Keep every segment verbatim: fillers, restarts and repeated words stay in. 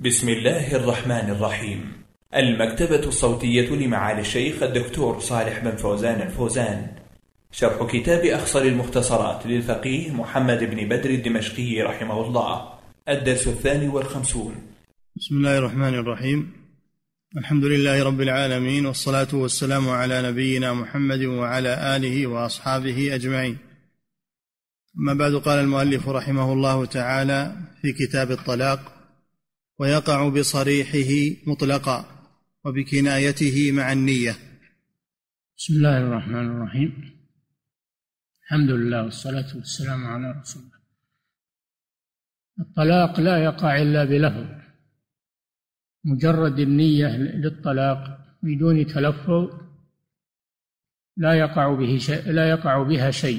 بسم الله الرحمن الرحيم. المكتبة الصوتية لمعالي الشيخ الدكتور صالح بن فوزان الفوزان، شرح كتاب أخصر المختصرات للفقيه محمد بن بدر الدمشقي رحمه الله، الدرس الثاني والخمسون. بسم الله الرحمن الرحيم. الحمد لله رب العالمين، والصلاة والسلام على نبينا محمد وعلى آله وأصحابه أجمعين. أما بعد، قال المؤلف رحمه الله تعالى في كتاب الطلاق: ويقع بصريحه مطلقا وبكنايته مع النية. بسم الله الرحمن الرحيم. الحمد لله والصلاة والسلام على رسول الله. الطلاق لا يقع إلا بلفظ، مجرد النية للطلاق بدون تلفظ لا يقع به شيء، لا يقع بها شيء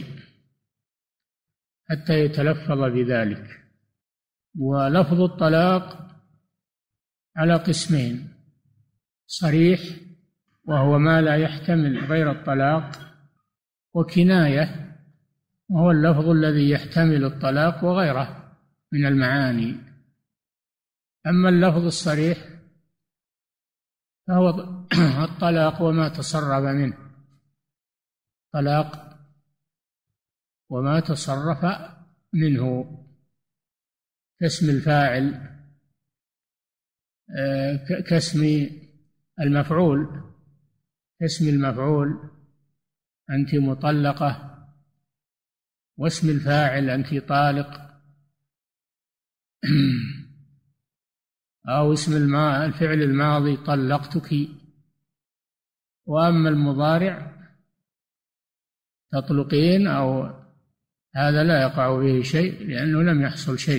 حتى يتلفظ بذلك. ولفظ الطلاق على قسمين: صريح وهو ما لا يحتمل غير الطلاق، وكناية وهو اللفظ الذي يحتمل الطلاق وغيره من المعاني. أما اللفظ الصريح فهو الطلاق وما تصرف منه، طلاق وما تصرف منه، كاسم الفاعل، كاسم المفعول، كاسم المفعول أنت مطلقة، واسم الفاعل أنت طالق، أو اسم الفعل الماضي طلقتك. وأما المضارع تطلقين، أو هذا لا يقع به شيء لأنه لم يحصل شيء.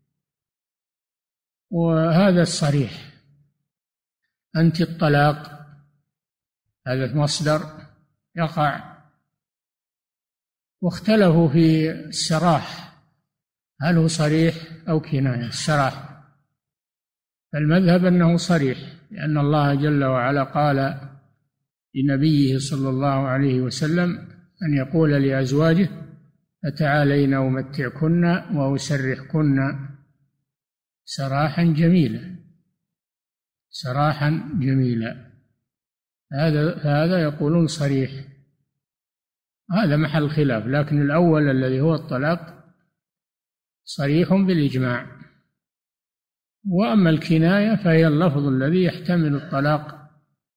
وهذا الصريح. أنت الطلاق هذا مصدر يقع. واختلفوا في السراح، هل هو صريح أو كناية؟ السراح فالمذهب أنه صريح، لأن الله جل وعلا قال لنبيه صلى الله عليه وسلم أن يقول لأزواجه: فتعالين أمتعكن وأسرحكن سراحا جميلا، سراحا جميلا. هذا هذا يقولون صريح، هذا محل خلاف. لكن الأول الذي هو الطلاق صريح بالإجماع. وأما الكناية فهي اللفظ الذي يحتمل الطلاق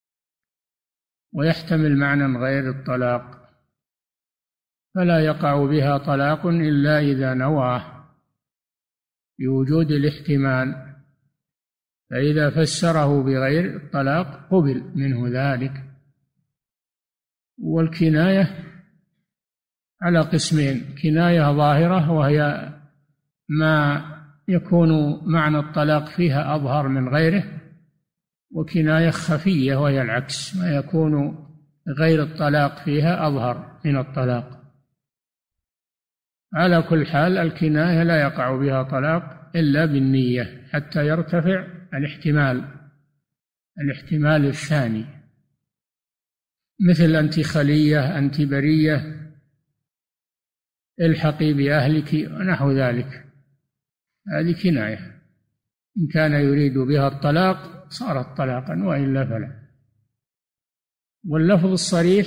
ويحتمل معنى غير الطلاق، فلا يقع بها طلاق إلا إذا نواه بوجود الاحتمال، فإذا فسره بغير الطلاق قبل منه ذلك. والكناية على قسمين: كناية ظاهرة وهي ما يكون معنى الطلاق فيها أظهر من غيره، وكناية خفية وهي العكس، ما يكون غير الطلاق فيها أظهر من الطلاق. على كل حال الكناية لا يقع بها طلاق إلا بالنية حتى يرتفع الاحتمال الاحتمال الثاني، مثل أنت خلية، أنت برية، الحقي بأهلك ونحو ذلك، هذه كناية. إن كان يريد بها الطلاق صارت طلاقا، وإلا فلا. واللفظ الصريح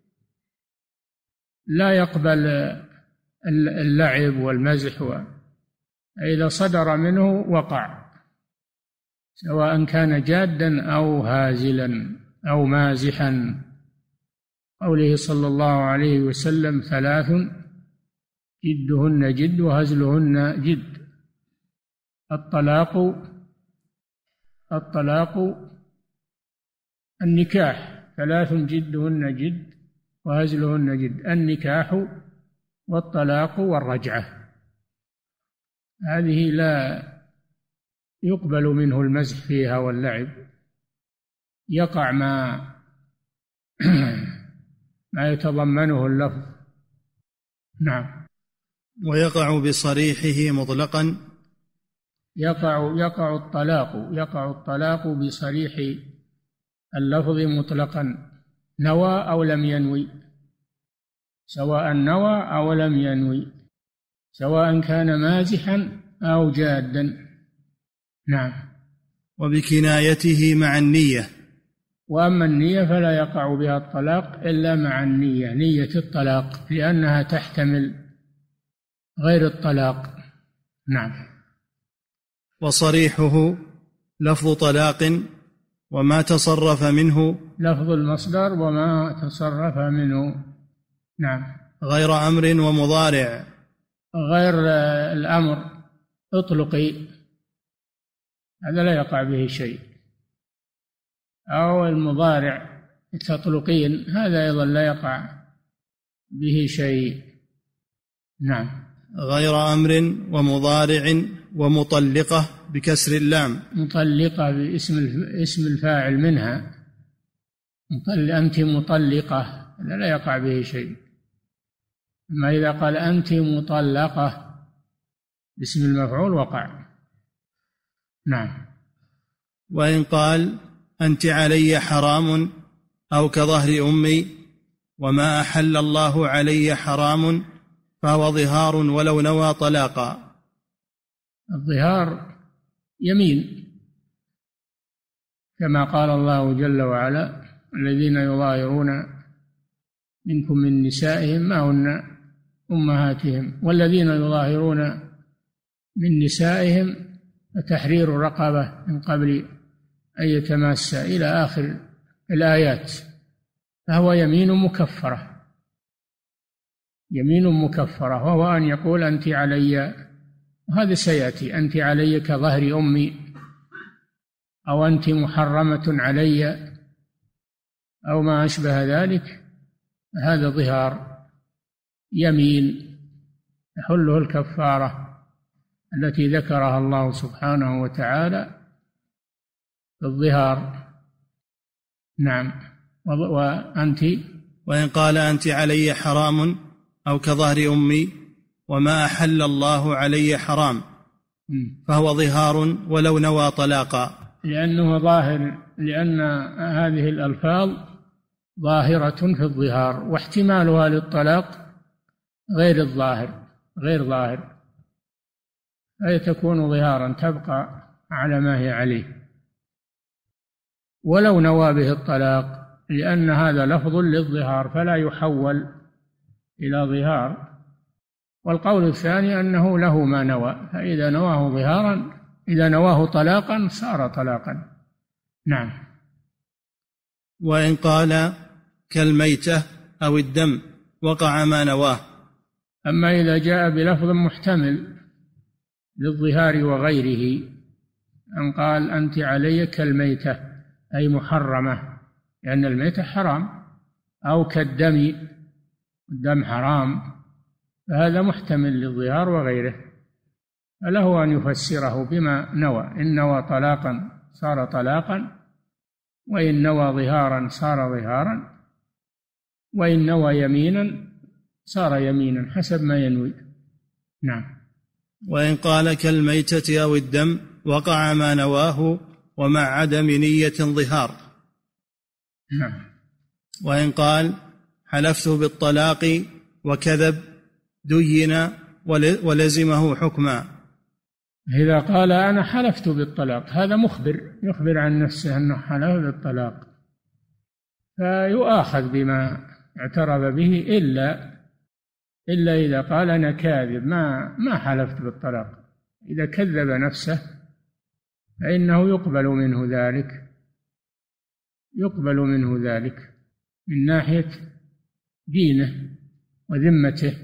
لا يقبل اللعب والمزح، إذا صدر منه وقع، سواء كان جادا أو هازلا أو مازحا. قوله صلى الله عليه وسلم: ثلاث جدهن جد وهزلهن جد: الطلاق الطلاق النكاح، ثلاث جدهن جد وهزلهن جد: النكاح والطلاق والرجعة. هذه لا يقبل منه المزح فيها واللعب، يقع ما ما يتضمنه اللفظ. نعم. ويقع بصريحه مطلقا يقع يقع الطلاق يقع الطلاق بصريح اللفظ مطلقا، نوى أو لم ينوي، سواء نوى أو لم ينوي، سواء كان مازحا أو جادا. نعم. وبكنايته مع النية. وأما النية فلا يقع بها الطلاق إلا مع النية، نية الطلاق، لأنها تحتمل غير الطلاق. نعم. وصريحه لفظ طلاق وما تصرف منه، لفظ المصدر وما تصرف منه. نعم. غير أمر ومضارع، غير الأمر اطلقي، هذا لا يقع به شيء، أو المضارع تطلقين، هذا أيضا لا يقع به شيء. نعم. غير أمر ومضارع ومطلقة بكسر اللام، مطلقة باسم اسم الفاعل منها، أنت مطلقة، هذا لا يقع به شيء. أما إذا قال أنت مطلقة باسم المفعول وقع. نعم. وإن قال أنت علي حرام أو كظهر أمي وما أحل الله علي حرام فهو ظهار ولو نوى طلاقا. الظهار يمين، كما قال الله جل وعلا الذين يظاهرون منكم من نسائهم ما هن أمهاتهم والذين يظاهرون من نسائهم فتحرير رقبة من قبل أن يتماسا إلى آخر الآيات، فهو يمين مكفرة، يمين مكفرة، وهو أن يقول أنت علي، وهذا سيأتي، أنت علي كظهر أمي، أو أنت محرمة علي، أو ما أشبه ذلك، هذا ظهار يمين يحله الكفارة التي ذكرها الله سبحانه وتعالى في الظهار. نعم. وأنت وإن قال أنت علي حرام أو كظهر أمي وما أحل الله علي حرام فهو ظهار ولو نوى طلاقا، لأنه ظاهر، لأن هذه الألفاظ ظاهرة في الظهار، واحتمالها للطلاق غير الظاهر، غير ظاهر، أي تكون ظهارا، تبقى على ما هي عليه ولو نوى به الطلاق، لأن هذا لفظ للظهار فلا يحول إلى ظهار. والقول الثاني أنه له ما نوى، فإذا نواه ظهارا، إذا نواه طلاقا صار طلاقا. نعم. وإن قال كالميتة أو الدم وقع ما نواه. أما إذا جاء بلفظ محتمل للظهار وغيره، أن قال أنت علي كالميتة أي محرمة، لأن الميتة حرام، أو كالدم، الدم حرام، فهذا محتمل للظهار وغيره، فله أن يفسره بما نوى، إن نوى طلاقا صار طلاقا، وإن نوى ظهارا صار ظهارا، وإن نوى يمينا صار يمينا، حسب ما ينوي. نعم. وإن قال كالميتة أو الدم وقع ما نواه ومع عدم نية ظهار. نعم. وإن قال حلفت بالطلاق وكذب دين ولزمه حكما. إذا قال أنا حلفت بالطلاق، هذا مخبر، يخبر عن نفسه أنه حلف بالطلاق، فيؤاخذ بما اعترف به، إلا إلا إذا قال أنا كاذب، ما ما حلفت بالطلاق. إذا كذب نفسه فإنه يقبل منه ذلك، يقبل منه ذلك من ناحية دينه وذمته،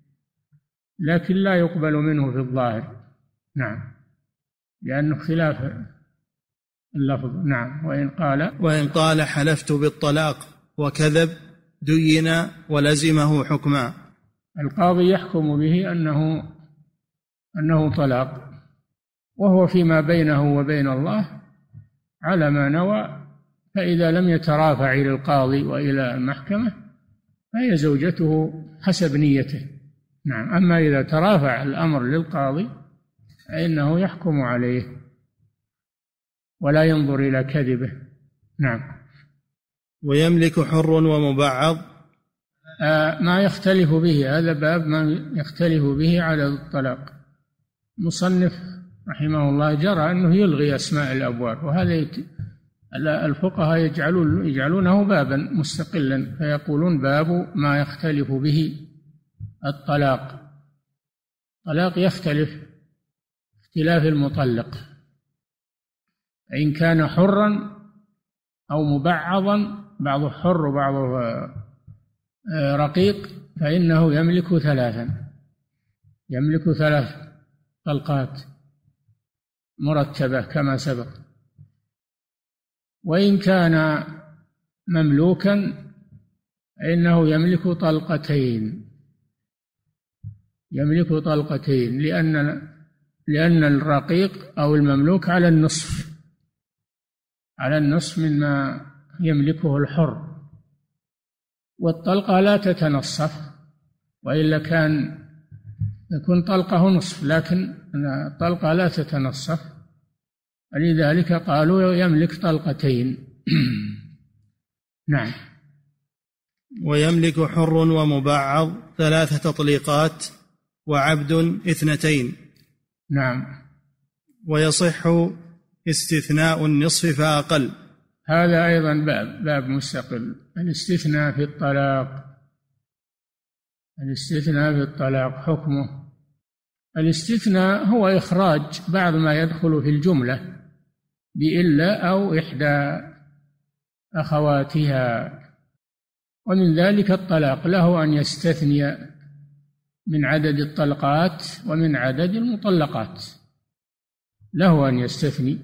لكن لا يقبل منه في الظاهر. نعم، لأنه خلاف اللفظ. نعم. وإن قال وإن قال حلفت بالطلاق وكذب دين ولزمه حكما. القاضي يحكم به أنه أنه طلاق، وهو فيما بينه وبين الله على ما نوى، فإذا لم يترافع إلى القاضي وإلى المحكمة فهي زوجته حسب نيته. نعم. أما إذا ترافع الأمر للقاضي فإنه يحكم عليه ولا ينظر إلى كذبه. نعم. ويملك حر ومبعض. آه ما يختلف به، هذا باب ما يختلف به على الطلاق. مصنف رحمه الله جرى أنه يلغي أسماء الأبواب، وهذا الفقهاء يجعلون يجعلونه بابا مستقلا، فيقولون باب ما يختلف به الطلاق. الطلاق يختلف اختلاف المطلق، إن كان حرا أو مبعضا، بعضه حر وبعضه رقيق، فإنه يملك ثلاثا، يملك ثلاث طلقات مرتبة كما سبق. وإن كان مملوكا فإنه يملك طلقتين، يملك طلقتين لأن لأن الرقيق أو المملوك على النصف، على النصف مما يملكه الحر، والطلقة لا تتنصف، وإلا كان يكون طلقه نصف، لكن الطلقة لا تتنصف، ولذلك قالوا يملك طلقتين. نعم. ويملك حر ومبعض ثلاث تطليقات وعبد اثنتين. نعم. ويصح استثناء النصف فأقل. هذا أيضا باب باب مستقل، الاستثناء في الطلاق. الاستثناء في الطلاق حكمه، الاستثناء هو إخراج بعض ما يدخل في الجملة بإلا أو إحدى أخواتها، ومن ذلك الطلاق، له أن يستثني من عدد الطلقات ومن عدد المطلقات، له أن يستثني،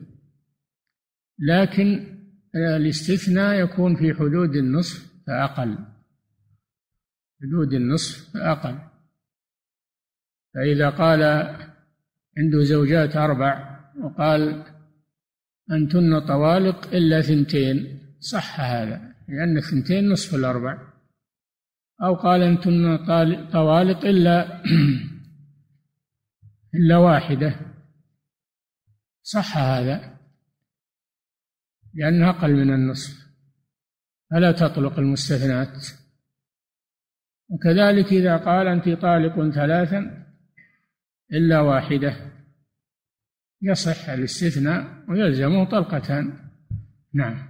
لكن الاستثناء يكون في حدود النصف فأقل، حدود النصف فأقل. فإذا قال عنده زوجات أربع وقال أنتن طوالق إلا ثنتين، صح هذا، لأن ثنتين نصف الأربع. أو قال أنتن طوالق إلا إلا واحدة، صح هذا، لأنها أقل من النصف، فلا تطلق المستثنات. وكذلك إذا قال أنت طالق ثلاثا إلا واحدة، يصح الاستثناء ويلزمه طلقتان. نعم.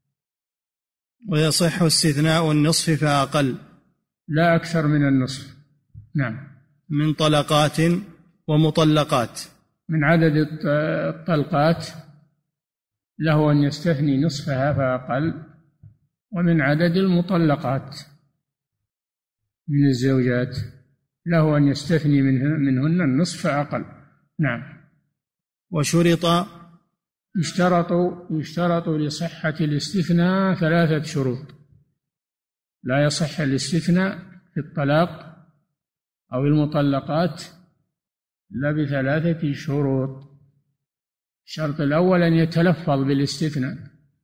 ويصح استثناء النصف فأقل، لا أكثر من النصف. نعم. من طلقات ومطلقات، من عدد الطلقات له أن يستثني نصفها فأقل، ومن عدد المطلقات من الزوجات له أن يستثني منهن النصف فأقل. نعم. وشرط يشترط يشترط لصحة الاستثناء ثلاثة شروط. لا يصح الاستثناء في الطلاق أو المطلقات إلا بثلاثة شروط. الشرط الأول أن يتلفظ بالاستثناء،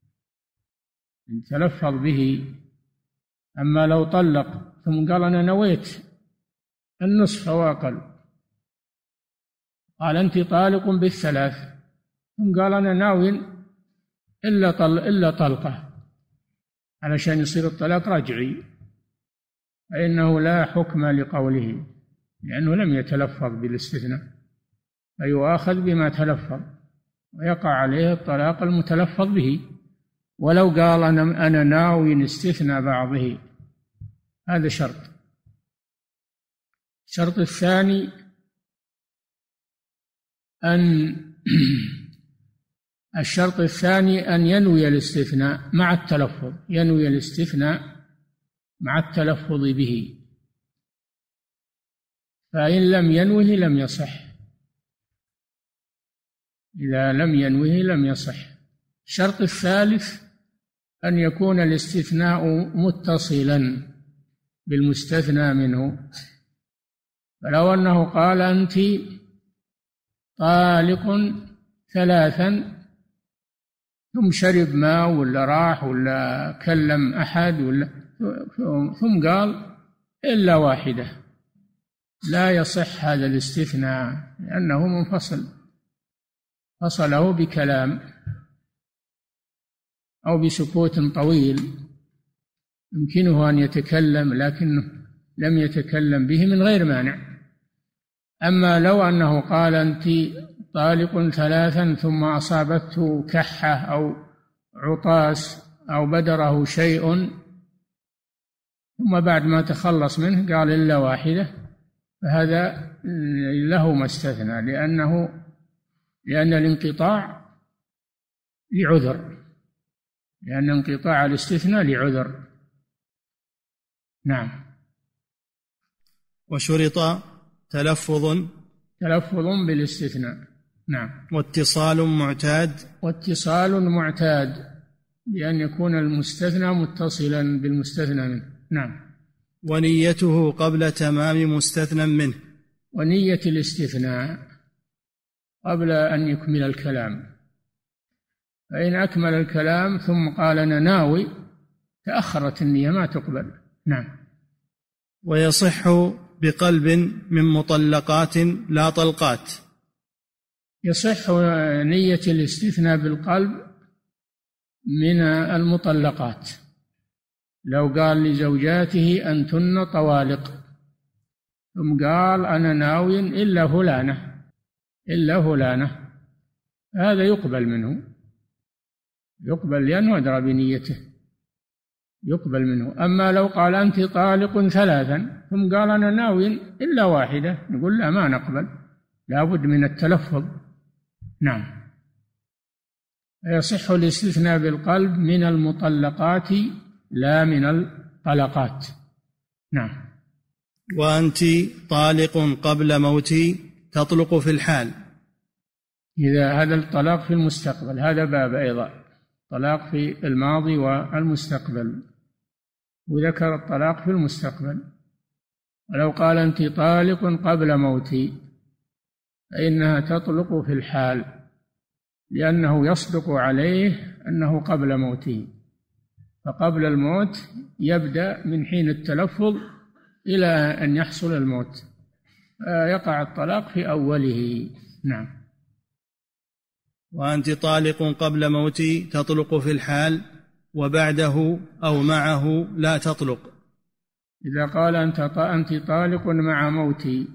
يتلفظ به. أما لو طلق ثم قال أنا نويت النصف أو أقل، قال أنت طالق بالثلاث، ثم قال أنا ناوي إلا طل إلا طلقة، علشان يصير الطلاق رجعي، فإنه لا حكم لقوله، لأنه لم يتلفظ بالاستثناء، فيؤاخذ بما تلفظ ويقع عليه الطلاق المتلفظ به. ولو قال أنا أنا ناوي استثناء بعضه، هذا شرط. الشرط الثاني أن الشرط الثاني أن ينوي الاستثناء مع التلفظ، ينوي الاستثناء مع التلفظ به، فإن لم ينوه لم يصح، إذا لم ينوه لم يصح. الشرط الثالث أن يكون الاستثناء متصلا بالمستثنى منه، فلو أنه قال أنت طالق ثلاثا ثم شرب ماء ولا راح ولا كلم أحد ولا ثم قال إلا واحدة، لا يصح هذا الاستثناء، لأنه منفصل، فصله بكلام أو بسكوت طويل يمكنه أن يتكلم لكنه لم يتكلم به من غير مانع. أما لو أنه قال أنت طالق ثلاثا ثم أصابته كحة أو عطاس أو بدره شيء ثم بعد ما تخلص منه قال إلا واحدة، فهذا له ما استثنى، لأنه لأن الانقطاع لعذر، لأن انقطاع الاستثناء لعذر. نعم. وشرط تلفظ تلفظ بالاستثناء. نعم. واتصال معتاد واتصال معتاد بأن يكون المستثنى متصلا بالمستثنى منه. نعم. ونيته قبل تمام مستثنى منه. ونية الاستثناء قبل أن يكمل الكلام، فإن أكمل الكلام ثم قال أنا ناوي تأخرت النية ما تقبل. نعم. ويصح بقلب من مطلقات لا طلقات. يصح نية الاستثناء بالقلب من المطلقات، لو قال لزوجاته أنتن طوالق ثم قال أنا ناوي إلا فلانة إلا فلانة، هذا يقبل منه، يقبل لأنه أدرى بنيته، يقبل منه. أما لو قال أنت طالق ثلاثا ثم قال أنا ناوي إلا واحدة، نقول لا ما نقبل، لا بد من التلفظ. نعم. يصح الاستثناء بالقلب من المطلقات لا من الطلقات. نعم. وأنت طالق قبل موتي تطلق في الحال. إذا هذا الطلاق في المستقبل، هذا باب أيضا، طلاق في الماضي والمستقبل، وذكر الطلاق في المستقبل. ولو قال أنت طالق قبل موتي فإنها تطلق في الحال، لأنه يصدق عليه أنه قبل موته، فقبل الموت يبدأ من حين التلفظ إلى أن يحصل الموت، يقع الطلاق في أوله. نعم. وأنت طالق قبل موتي تطلق في الحال وبعده أو معه لا تطلق. إذا قال أنت أنت طالق مع موتي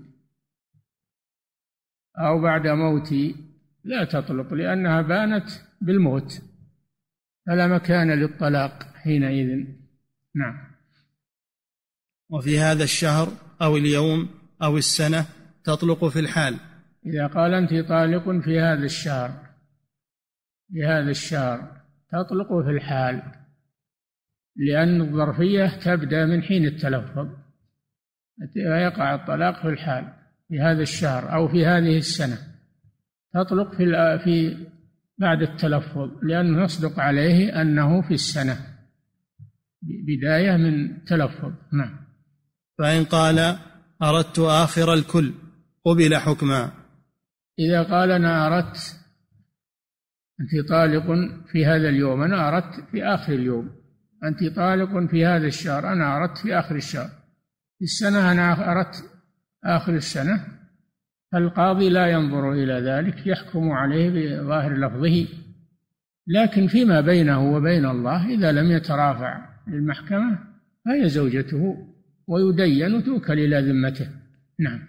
أو بعد موتي لا تطلق، لأنها بانت بالموت، فلا مكان للطلاق حينئذ. نعم. وفي هذا الشهر أو اليوم أو السنة تطلق في الحال. إذا قال أنت طالق في هذا الشهر في هذا الشهر تطلق في الحال، لأن الظرفية تبدأ من حين التلفظ، ويقع الطلاق في الحال في هذا الشهر أو في هذه السنة، تطلق في في بعد التلفظ، لأنه يصدق عليه أنه في السنة بداية من تلفظ. نعم. فإن قال أردت آخر الكل قبل حكما. إذا قال أنا أردت أنت طالق في هذا اليوم، أنا أردت في آخر اليوم، أنت طالق في هذا الشهر، أنا أردت في آخر الشهر، في السنة أنا أردت آخر السنة، فالقاضي لا ينظر إلى ذلك، يحكم عليه بظاهر لفظه، لكن فيما بينه وبين الله إذا لم يترافع للمحكمة فهي زوجته ويدين وتوكل إلى ذمته. نعم.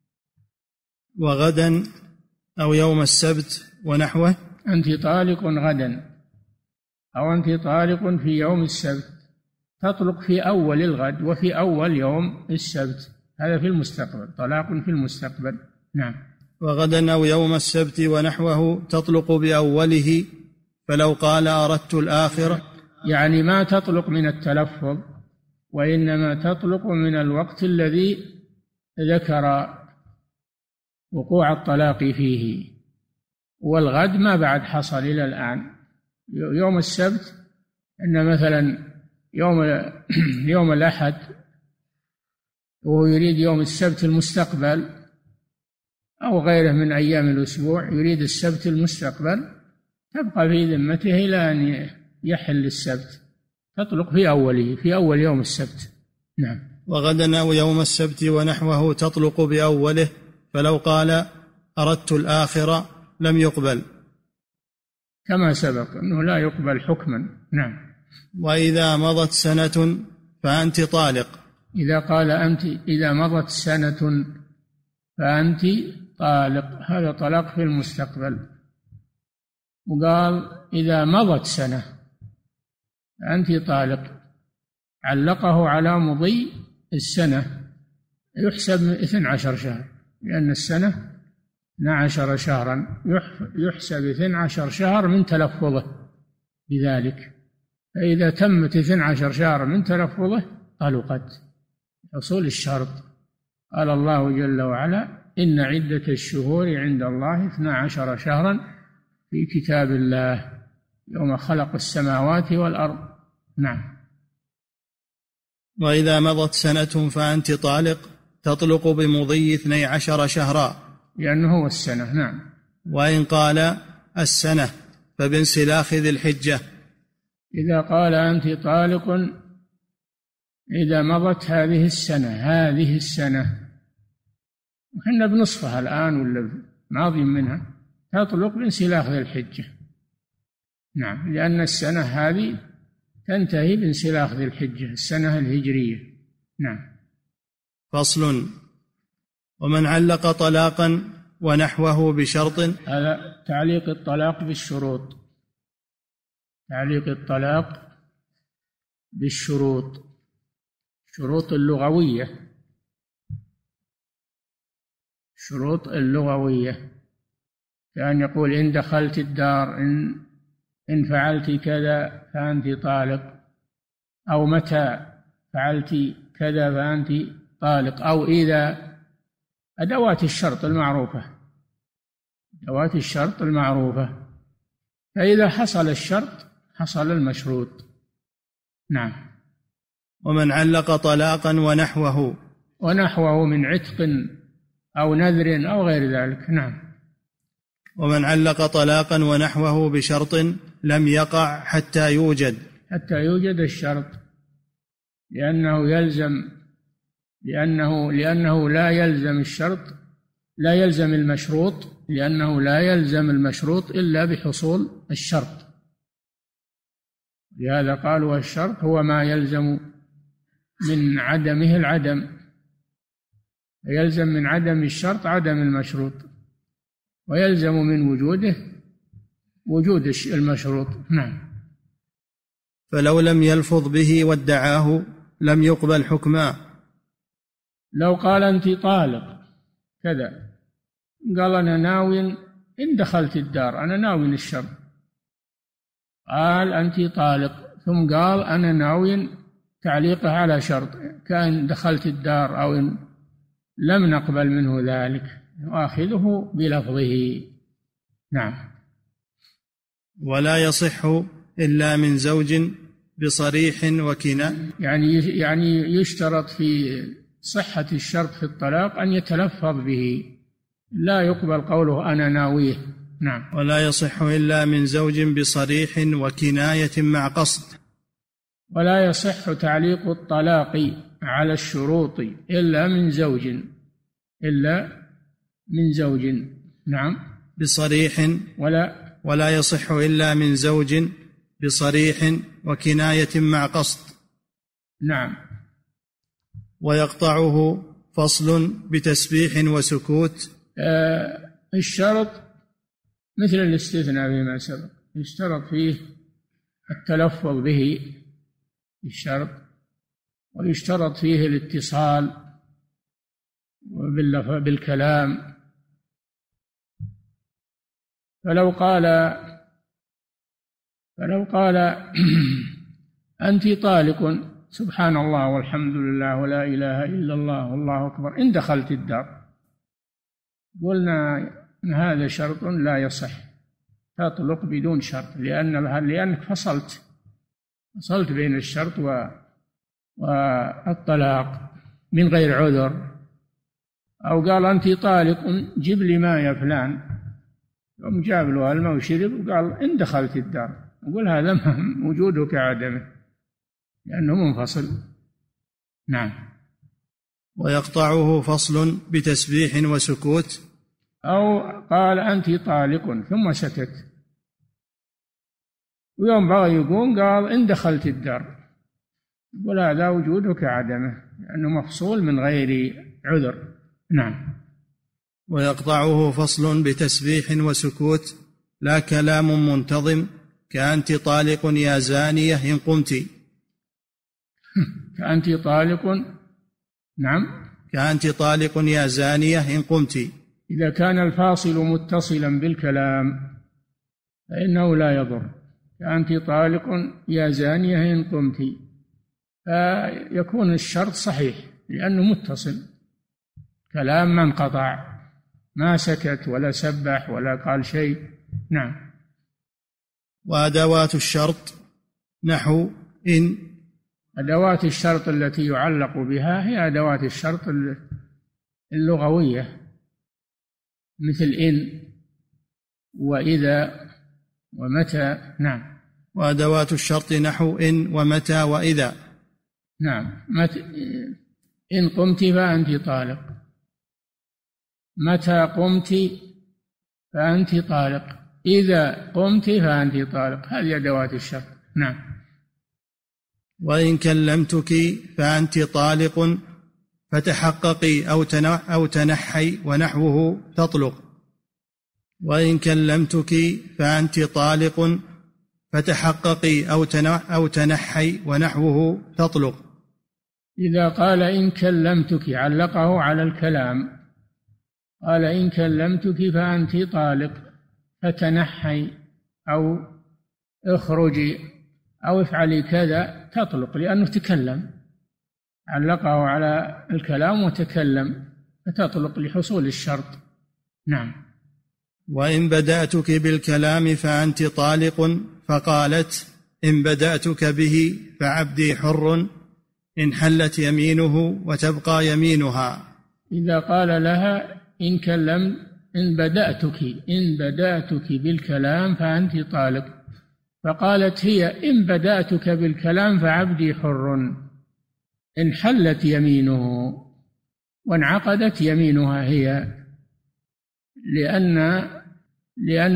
وغدا أو يوم السبت ونحوه. أنت طالق غدا أو أنت طالق في يوم السبت، تطلق في أول الغد وفي أول يوم السبت، هذا في المستقبل، طلاق في المستقبل. نعم. وغدا أو يوم السبت ونحوه تطلق بأوله، فلو قال أردت الآخرة، يعني ما تطلق من التلفظ، وإنما تطلق من الوقت الذي ذكر وقوع الطلاق فيه، والغد ما بعد حصل إلى الآن. يوم السبت أن مثلا يوم يوم الأحد وهو يريد يوم السبت المستقبل أو غيره من أيام الأسبوع، يريد السبت المستقبل، تبقى في ذمته إلى أن يحل السبت، تطلق في أوله في أول يوم السبت. نعم. وغدا أو يوم السبت ونحوه تطلق بأوله، فلو قال أردت الآخرة لم يقبل، كما سبق أنه لا يقبل حكما. نعم. وإذا مضت سنة فأنت طالق. إذا قال أنت إذا مضت سنة فأنت طالق، هذا طلاق في المستقبل. وقال إذا مضت سنة أنت طالق، علقه على مضي السنة، يحسب اثني عشر شهر، لأن السنة اثني عشر شهرا، يحسب اثني عشر شهر من تلفظه بذلك. فإذا تمت اثني عشر شهر من تلفظه طلقت حصول الشرط. قال الله جل وعلا: إن عدة الشهور عند الله اثنا عشر شهرا في كتاب الله يوم خلق السماوات والأرض. نعم. وإذا مضت سنة فأنت طالق تطلق بمضي اثني عشر شهرا، لأنه هو السنة. نعم. وإن قال السنة فبانسلاخ ذي الحجة. إذا قال أنت طالق إذا مضت هذه السنة، هذه السنة وحنا بنصفها الآن ولا ماضي منها، تطلق بانسلاخ ذي الحجة. نعم، لأن السنة هذه تنتهي بانسلاخ ذي الحجة، السنة الهجرية. نعم. فصل: ومن علق طلاقا ونحوه بشرط. هذا تعليق الطلاق بالشروط، تعليق الطلاق بالشروط، شروط اللغوية، شروط اللغوية، كأن يقول: إن دخلت الدار، إن إن فعلت كذا فأنت طالق، أو متى فعلت كذا فأنت طالق، أو إذا، أدوات الشرط المعروفة، أدوات الشرط المعروفة. فإذا حصل الشرط حصل المشروط. نعم. ومن علق طلاقا ونحوه، ونحوه من عتق أو نذر أو غير ذلك. نعم. ومن علق طلاقا ونحوه بشرط لم يقع حتى يوجد، حتى يوجد الشرط، لأنه يلزم لأنه لأنه لا يلزم الشرط، لا يلزم المشروط، لأنه لا يلزم المشروط إلا بحصول الشرط. لهذا قالوا الشرط هو ما يلزم من عدمه العدم، يلزم من عدم الشرط عدم المشروط، ويلزم من وجوده وجود المشروط. نعم. فلو لم يلفظ به وادعاه لم يقبل حكما. لو قال أنت طالق كذا، قال أنا ناوي إن دخلت الدار، أنا ناوي الشرط، قال أنت طالق، ثم قال أنا ناوي تعليقه على شرط، كان دخلت الدار أو إن، لم نقبل منه ذلك، وآخذه بلفظه. نعم. ولا يصح إلا من زوج بصريح وكناية. يعني يعني يشترط في صحة الشرط في الطلاق أن يتلفظ به، لا يقبل قوله أنا ناويه. نعم. ولا يصح إلا من زوج بصريح وكناية مع قصد. ولا يصح تعليق الطلاق على الشروط إلا من زوج، إلا من زوج. نعم. بصريح. ولا ولا يصح إلا من زوج بصريح وكناية مع قصد. نعم. ويقطعه فصل بتسبيح وسكوت. آه الشرط مثل الاستثناء فيما سبق، يشترط فيه التلفظ به الشرط، ويشترط فيه الاتصال بالكلام. فلو قال فلو قال أنت طالق، سبحان الله والحمد لله ولا إله إلا الله والله أكبر، إن دخلت الدار، قلنا إن هذا شرط لا يصح، تطلق بدون شرط، لأن لأنك فصلت فصلت بين الشرط والطلاق من غير عذر. أو قال أنت طالق جيب لي ماء يا فلان، يوم جاب له الماء وشرب وقال إن دخلت الدار، نقول هذا وجوده كعدمه لأنه منفصل. نعم. ويقطعه فصل بتسبيح وسكوت. أو قال أنت طالق ثم سكت، ويوم بغى يقوم قال إن دخلت الدار، يقول هذا وجوده كعدمه لأنه مفصول من غير عذر. نعم. ويقطعه فصل بتسبيح وسكوت لا كلام منتظم كأنت طالق يا زانية إن قمت. كأنت طالق، نعم، كأنت طالق يا زانية إن قمت. إذا كان الفاصل متصلا بالكلام فإنه لا يضر. كأنت طالق يا زانية إن قمت، فيكون الشرط صحيح لأنه متصل، كلام ما انقطع، ما سكت ولا سبح ولا قال شيء. نعم. وأدوات الشرط نحو إن. أدوات الشرط التي يعلق بها هي أدوات الشرط اللغوية، مثل إن وإذا ومتى. نعم. وأدوات الشرط نحو إن ومتى وإذا. نعم. مت... إن قمت فأنت طالق، متى قمت فأنت طالق، إذا قمت فأنت طالق. هذه أدوات الشرط. نعم. وإن كلمتك فأنت طالق فتحققي أو تنحي ونحوه تطلق. وإن كلمتك فأنت طالق فتحققي أو تنحي ونحوه تطلق. إذا قال إن كلمتك علقه على الكلام، قال إن كلمتك فأنت طالق فتنحي أو اخرجي أو افعلي كذا تطلق، لأنه تكلم، علقه على الكلام وتكلم فتطلق لحصول الشرط. نعم. وإن بدأتك بالكلام فأنت طالق فقالت إن بدأتك به فعبدي حر إن حلت يمينه وتبقى يمينها. إذا قال لها إن كلم إن بدأتك إن بدأتك بالكلام فأنت طالق، فقالت هي إن بدأتك بالكلام فعبدي حر إن حلت يمينه وانعقدت يمينها هي، لأن لأن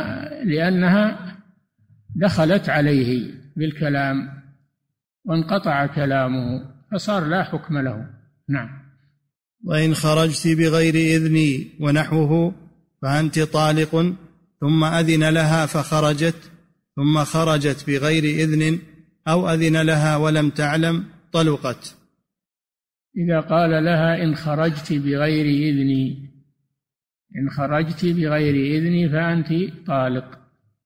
لأنها دخلت عليه بالكلام وانقطع كلامه فصار لا حكم له. نعم. وإن خرجت بغير إذني ونحوه فأنت طالق ثم أذن لها فخرجت ثم خرجت بغير إذن أو أذن لها ولم تعلم طلقت. إذا قال لها إن خرجت بغير إذني إن خرجت بغير إذني فأنت طالق،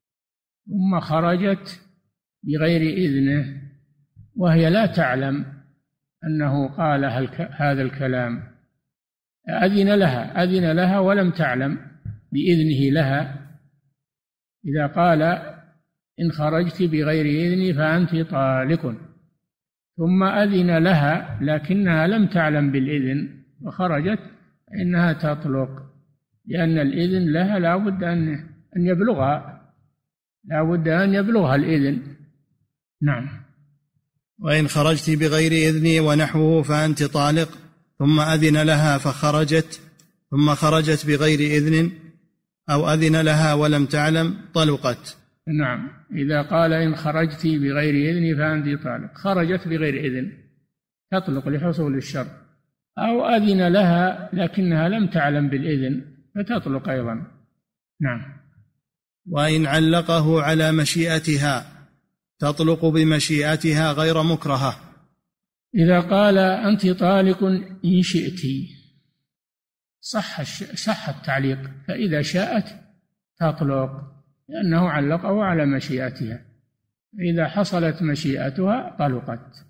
ثم خرجت بغير إذنه وهي لا تعلم أنه قال هذا الكلام، أذن لها أذن لها ولم تعلم بإذنه لها. إذا قال إن خرجت بغير إذني فأنت طالق ثم أذن لها لكنها لم تعلم بالإذن وخرجت، إنها تطلق، لأن الإذن لها لا بد أن أن يبلغها لا بد أن يبلغها الإذن. نعم. وإن خرجت بغير إذني ونحوه فأنت طالق ثم أذن لها فخرجت ثم خرجت بغير إذن أو أذن لها ولم تعلم طلقت. نعم. إذا قال إن خرجت بغير إذني فأنت طالق، خرجت بغير إذن تطلق لحصول الشر، أو أذن لها لكنها لم تعلم بالإذن فتطلق أيضا. نعم. وإن علقه على مشيئتها تطلق بمشيئتها غير مكرهة. إذا قال أنت طالق إن شئت صح صح التعليق، فإذا شاءت تطلق لأنه علقه على مشيئتها، إذا حصلت مشيئتها طلقت،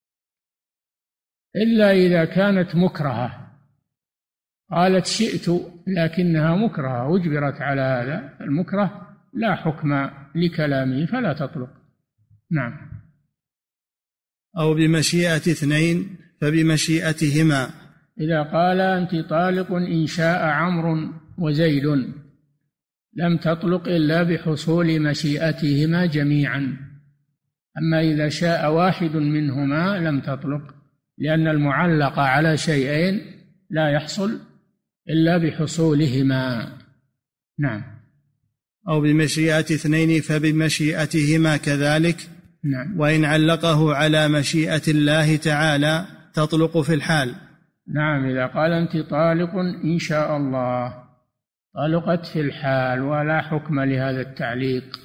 إلا إذا كانت مكرهة، قالت شئت لكنها مكرهة وجبرت على هذا المكره لا حكم لكلامه فلا تطلق. نعم. أو بمشيئة اثنين فبمشيئتهما. إذا قال أنت طالق إن شاء عمرو وزيد لم تطلق إلا بحصول مشيئتهما جميعا، أما إذا شاء واحد منهما لم تطلق، لأن المعلق على شيئين لا يحصل إلا بحصولهما. نعم. أو بمشيئة اثنين فبمشيئتهما كذلك. نعم. وإن علقه على مشيئة الله تعالى تطلق في الحال، نعم، إذا قال أنت طالق إن شاء الله، طلقت في الحال، ولا حكم لهذا التعليق،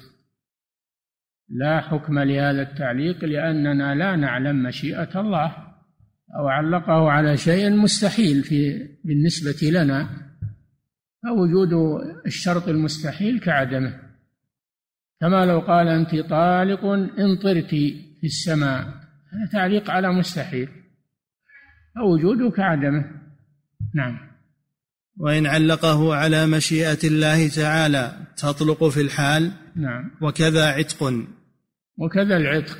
لا حكم لهذا التعليق، لأننا لا نعلم مشيئة الله، أو علقه على شيء مستحيل في بالنسبة لنا، فوجود الشرط المستحيل كعدمه. كما لو قال أنت طالق إن طرت في السماء، هذا تعليق على مستحيل، فوجوده كعدمه. نعم. وإن علقه على مشيئة الله تعالى تطلق في الحال. نعم. وكذا عتق. وكذا العتق،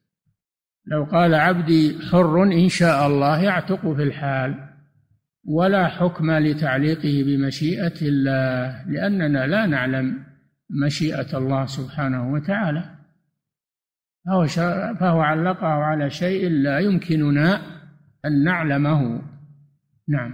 لو قال عبدي حر إن شاء الله يعتق في الحال، ولا حكم لتعليقه بمشيئة الله، لأننا لا نعلم مشيئة الله سبحانه وتعالى، فهو, فهو علقه على شيء لا يمكننا أن نعلمه. نعم.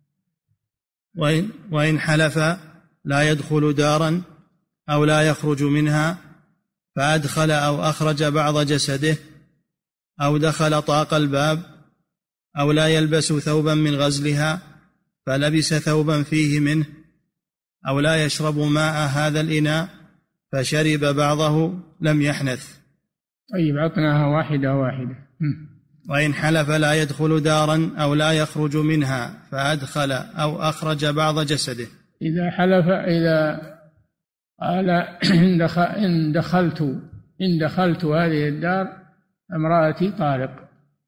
وإن, وإن حلف لا يدخل دارا أو لا يخرج منها، فأدخل أو أخرج بعض جسده، أو دخل طاق الباب، أو لا يلبس ثوبا من غزلها فلبس ثوبا فيه منه، أو لا يشرب ماء هذا الإناء فشرب بعضه لم يحنث. طيب، عطناها واحدة واحدة. وإن حلف لا يدخل دارا أو لا يخرج منها، فأدخل أو أخرج بعض جسده. إذا حلف، إذا قال إن دخلت إن دخلت هذه الدار امرأتي طالق،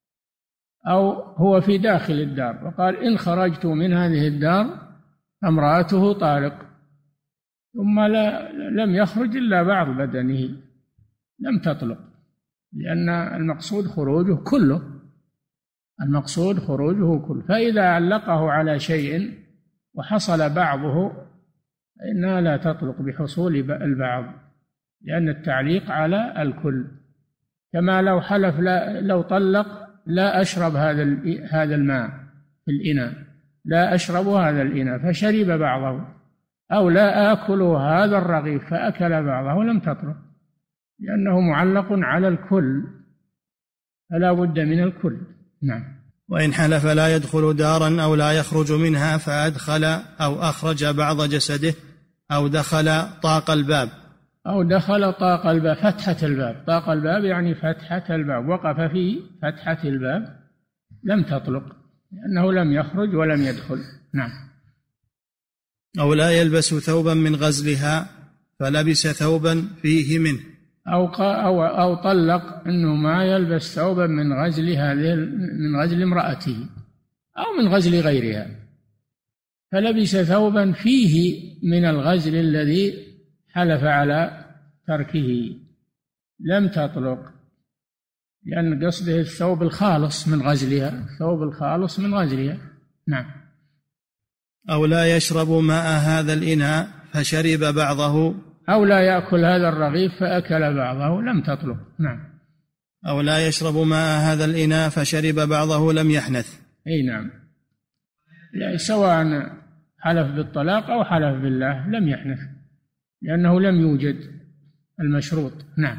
أو هو في داخل الدار وقال إن خرجت من هذه الدار امرأته طالق، ثم لا لم يخرج إلا بعض بدنه، لم تطلق، لأن المقصود خروجه كله، المقصود خروجه كله. فإذا علقه على شيء وحصل بعضه فإنها لا تطلق بحصول البعض، لأن التعليق على الكل. كما لو حلف لا لو طلق لا أشرب هذا هذا الماء في الإناء، لا أشرب هذا الإناء فشرب بعضه، أو لا آكل هذا الرغيف فأكل بعضه، لم تطلق، لأنه معلق على الكل، فلا بد من الكل. نعم. وإن حلف لا يدخل دارا أو لا يخرج منها، فأدخل أو أخرج بعض جسده، أو دخل طاق الباب، أو دخل طاق الباب، فتحة الباب، طاق الباب يعني فتحة الباب، وقف في فتحة الباب، لم تطلق، لأنه لم يخرج ولم يدخل. نعم. أو لا يلبس ثوبا من غزلها فلبس ثوبا فيه منه، أو أو أو طلق أنه ما يلبس ثوبا من غزل هذه من غزل امرأته أو من غزل غيرها، فلبس ثوبا فيه من الغزل الذي حلف على تركه، لم تطلق، لأن قصده الثوب الخالص من غزلها، الثوب الخالص من غزلها. نعم. أو لا يشرب ماء هذا الإناء فشرب بعضه، أو لا يأكل هذا الرغيف فأكل بعضه، لم تطلق. نعم. أو لا يشرب ماء هذا الإناء فشرب بعضه لم يحنث. أي نعم، يعني سواء حلف بالطلاق أو حلف بالله لم يحنث، لأنه لم يوجد المشروط. نعم.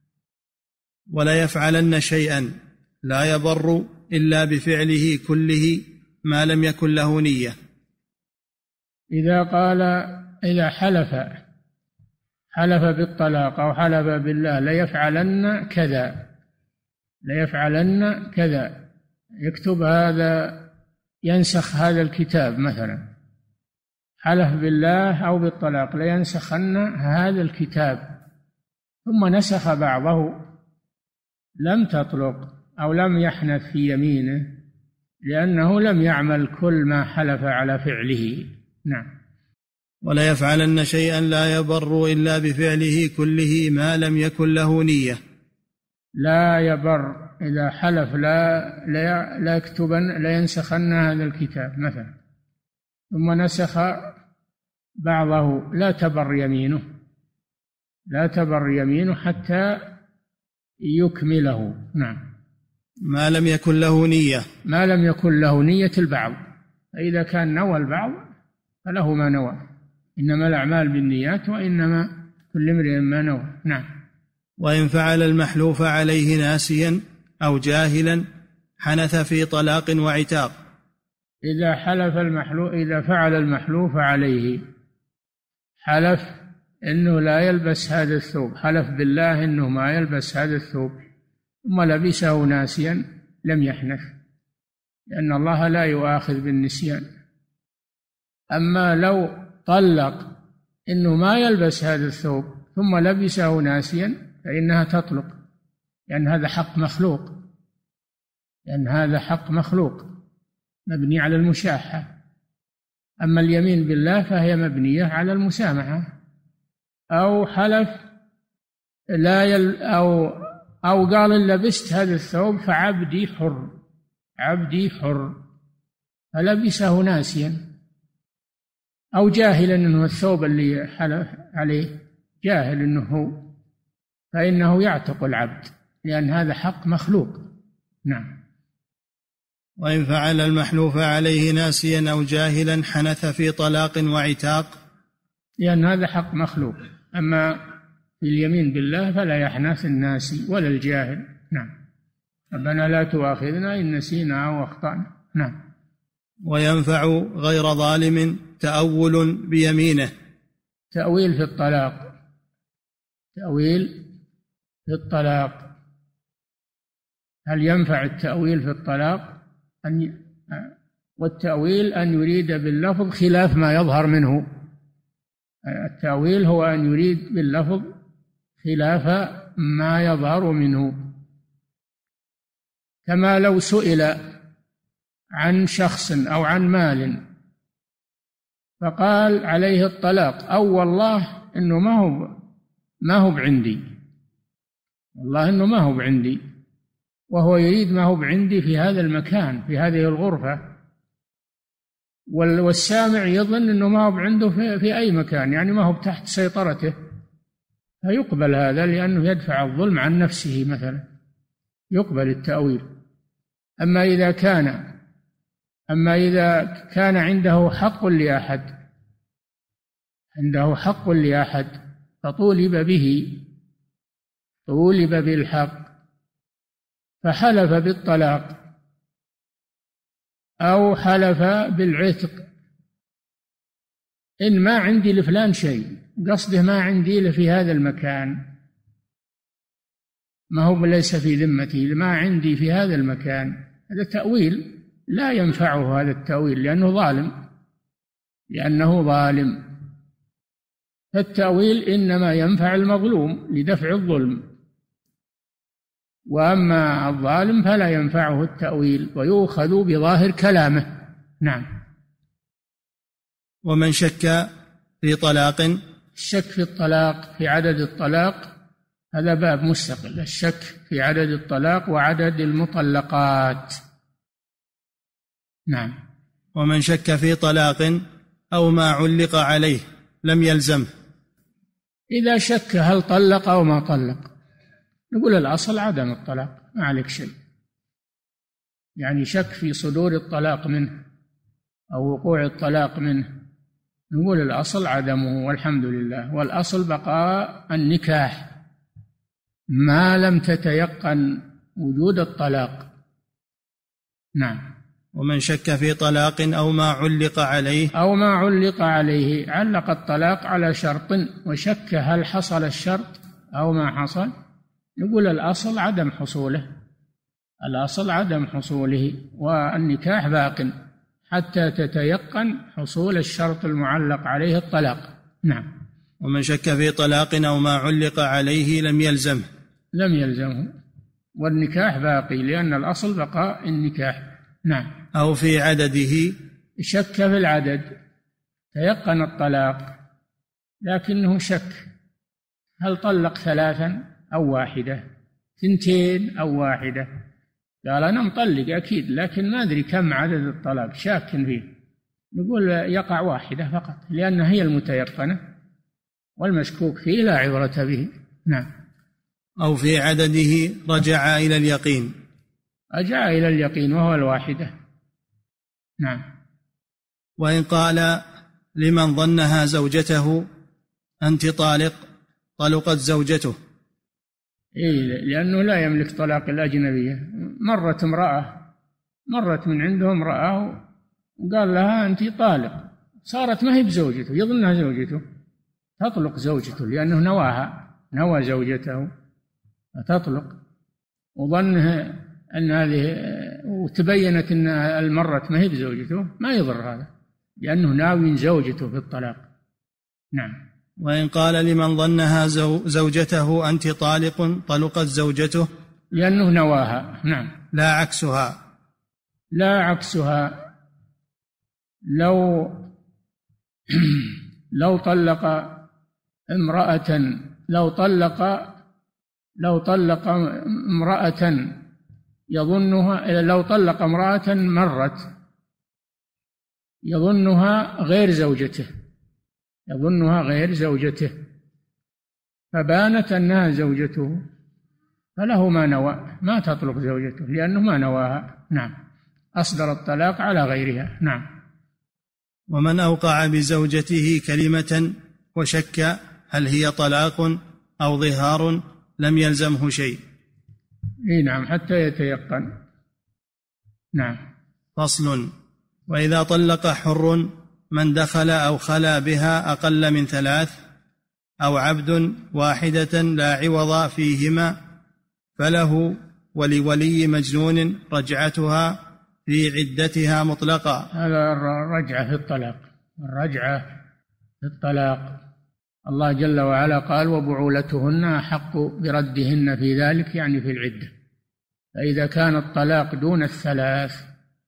ولا يفعلن شيئا لا يضر إلا بفعله كله ما لم يكن له نية. إذا قال إذا حلف حلف بالطلاق أو حلف بالله ليفعلن كذا ليفعلن كذا، يكتب هذا، ينسخ هذا الكتاب مثلا، حلف بالله أو بالطلاق لينسخن هذا الكتاب، ثم نسخ بعضه، لم تطلق أو لم يحنث في يمينه، لأنه لم يعمل كل ما حلف على فعله. نعم. ولا يفعلن شيئا لا يبر إلا بفعله كله ما لم يكن له نية. لا يبر، إذا حلف لا لا, لا يكتبن لا ينسخن هذا الكتاب مثلا، ثم نسخ بعضه، لا تبر يمينه، لا تبر يمينه حتى يكمله. نعم. ما لم يكن له نية، ما لم يكن له نية البعض، فإذا كان نوى البعض فله ما نوى، إنما الأعمال بالنيات وإنما كل امرئ ما نوى. نعم. وإن فعل المحلوف عليه ناسيا أو جاهلا حنث في طلاق وعتاق. إذا حلف المحلوف، إذا فعل المحلوف عليه، حلف إنه لا يلبس هذا الثوب، حلف بالله إنه ما يلبس هذا الثوب ثم لبسه ناسيا لم يحنث، لأن الله لا يؤاخذ بالنسيان. أما لو طلق إنه ما يلبس هذا الثوب ثم لبسه ناسيا فإنها تطلق، لأن هذا حق مخلوق، لأن هذا حق مخلوق مبني على المشاحة. أما اليمين بالله فهي مبنية على المسامحة. أو حلف لا يل أو أو قال إن لبست هذا الثوب فعبدي حر، عبدي حر، فلبسه ناسيا أو جاهلا أنه الثوب اللي حلف عليه، جاهل أنه هو، فإنه يعتق العبد، لأن هذا حق مخلوق. نعم. وإن فعل المحلوف عليه ناسيا أو جاهلا حنث في طلاق وعتاق، لأن هذا حق مخلوق. أما في اليمين بالله فلا يحنث الناسي ولا الجاهل. نعم. ربنا لا تؤاخذنا إن نسينا أو أخطأنا. نعم. وينفع غير ظالم تأول بيمينه. تأويل في الطلاق، تأويل في الطلاق. هل ينفع التأويل في الطلاق؟ أن والتأويل أن يريد باللفظ خلاف ما يظهر منه. التأويل هو أن يريد باللفظ خلاف ما يظهر منه، كما لو سئل عن شخص أو عن مال فقال عليه الطلاق، أو والله إنه ما هو ما هو بعندي، والله إنه ما هو بعندي، وهو يريد ما هو بعندي في هذا المكان، في هذه الغرفة، والسامع يظن إنه ما هو عنده في, في أي مكان، يعني ما هو تحت سيطرته، فيقبل هذا لأنه يدفع الظلم عن نفسه مثلا، يقبل التأويل. أما إذا كان أما إذا كان عنده حق لأحد عنده حق لأحد فطولب به طولب بالحق فحلف بالطلاق أو حلف بالعتق، إن ما عندي لفلان شيء، قصده ما عندي له في هذا المكان، ما هو ليس في ذمتي، ما عندي في هذا المكان، هذا تأويل لا ينفعه، هذا التأويل لأنه ظالم لأنه ظالم فالتأويل إنما ينفع المظلوم لدفع الظلم، وأما الظالم فلا ينفعه التأويل ويؤخذ بظاهر كلامه. نعم. ومن شك في طلاق، الشك في الطلاق، في عدد الطلاق، هذا باب مستقل، الشك في عدد الطلاق وعدد المطلقات. نعم. ومن شك في طلاق أو ما علق عليه لم يلزم. إذا شك هل طلق أو ما طلق، نقول الأصل عدم الطلاق، ما عليك شيء، يعني شك في صدور الطلاق منه أو وقوع الطلاق منه، نقول الأصل عدمه والحمد لله، والأصل بقاء النكاح ما لم تتيقن وجود الطلاق. نعم. ومن شك في طلاق أو ما علق عليه أو ما علق عليه، علق الطلاق على شرط وشك هل حصل الشرط أو ما حصل، نقول الأصل عدم حصوله، الأصل عدم حصوله، والنكاح باق حتى تتيقن حصول الشرط المعلق عليه الطلاق. نعم. ومن شك في طلاق أو ما علق عليه لم يلزمه لم يلزمه، والنكاح باقي لأن الأصل بقاء النكاح. نعم. أو في عدده، شك في العدد، تيقن الطلاق لكنه شك هل طلق ثلاثا أو واحدة، ثنتين أو واحدة، قال أنا مطلق أكيد لكن ما أدري كم عدد الطلاق، شاك فيه، نقول يقع واحدة فقط لأن هي المتيقنة، والمشكوك فيه لا عبرة به. نعم. أو في عدده رجع إلى اليقين، رجع إلى اليقين وهو الواحدة. نعم. وإن قال لمن ظنها زوجته أنت طالق، طلقت زوجته. إيه، لأنه لا يملك طلاق الأجنبية، مرت امرأة مرت من عنده امرأة وقال لها أنت طالق، صارت ما هي بزوجته، يظنها زوجته، تطلق زوجته لأنه نواها، نوى زوجته فتطلق، وظنها أن هذه، وتبينت أن المرة ما هي بزوجته، ما يضر هذا لأنه ناوي زوجته في الطلاق. نعم. وإن قال لمن ظنها زوجته أنت طالق طلقت زوجته لأنه نواها. نعم. لا عكسها. لا عكسها. لو لو طلق امرأة لو طلق لو طلق امرأة يظنها لو طلق امرأة مرت يظنها غير زوجته يظنها غير زوجته فبانت أنها زوجته فله ما نوى، ما تطلق زوجته لأنه ما نواها. نعم. أصدر الطلاق على غيرها. نعم. ومن أوقع بزوجته كلمة وشك هل هي طلاق أو ظهار لم يلزمه شيء. إيه نعم، حتى يتيقن. نعم. فصل. وإذا طلق حر من دخل أو خلا بها أقل من ثلاث أو عبد واحدة لا عوض فيهما فله ولولي مجنون رجعتها في عدتها مطلقة. هذا الرجعة في الطلاق. الرجعة في الطلاق الله جل وعلا قال وبعولتهن أحق بردهن في ذلك، يعني في العدة. فإذا كان الطلاق دون الثلاث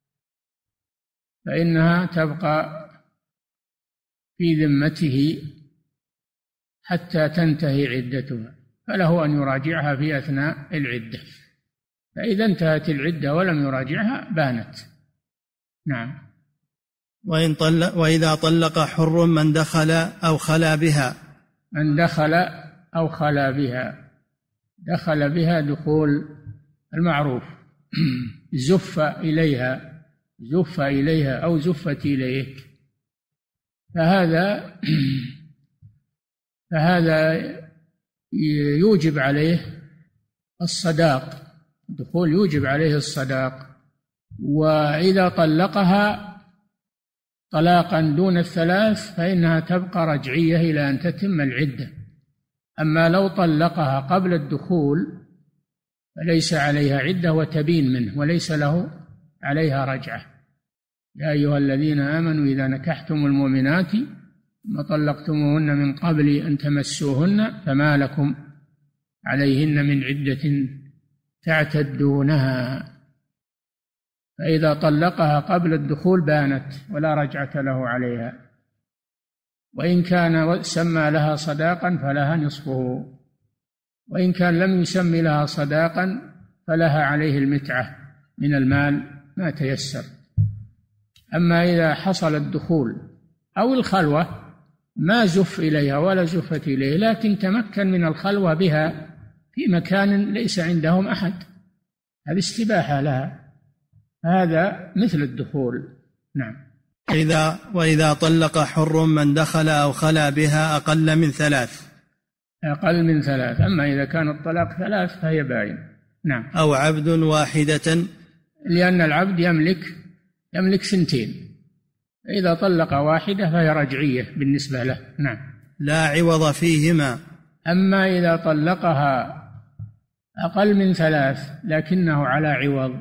فإنها تبقى في ذمته حتى تنتهي عدتها، فله أن يراجعها في أثناء العدة، فإذا انتهت العدة ولم يراجعها بانت. نعم. وإن طلق وإذا طلق حر من دخل أو خلا بها من دخل أو خلا بها دخل بها دخول المعروف زف إليها زف إليها أو زفت إليه، فهذا فهذا يوجب عليه الصداق، الدخول يوجب عليه الصداق. وإذا طلقها طلاقا دون الثلاث فإنها تبقى رجعية إلى أن تتم العدة. أما لو طلقها قبل الدخول فليس عليها عدة وتبين منه وليس له عليها رجعة. يا أيها الذين آمنوا إذا نكحتم المؤمنات ثم طلقتموهن من قبل أن تمسوهن فما لكم عليهن من عدة تعتدونها. فإذا طلقها قبل الدخول بانت ولا رجعة له عليها. وإن كان سمى لها صداقا فلها نصفه، وإن كان لم يسمي لها صداقا فلها عليه المتعة من المال ما تيسر. أما إذا حصل الدخول أو الخلوة ما زف إليها ولا زفت إليه، لكن تمكن من الخلوة بها في مكان ليس عندهم أحد، هذه استباحة لها، هذا مثل الدخول. نعم. إذا وإذا طلق حر من دخل أو خلا بها أقل من ثلاث أقل من ثلاث أما إذا كان الطلاق ثلاث فهي باين. نعم. أو عبد واحدة، لأن العبد يملك يملك سنتين، إذا طلق واحدة فهي رجعية بالنسبة له. نعم. لا عوض فيهما. أما إذا طلقها أقل من ثلاث لكنه على عوض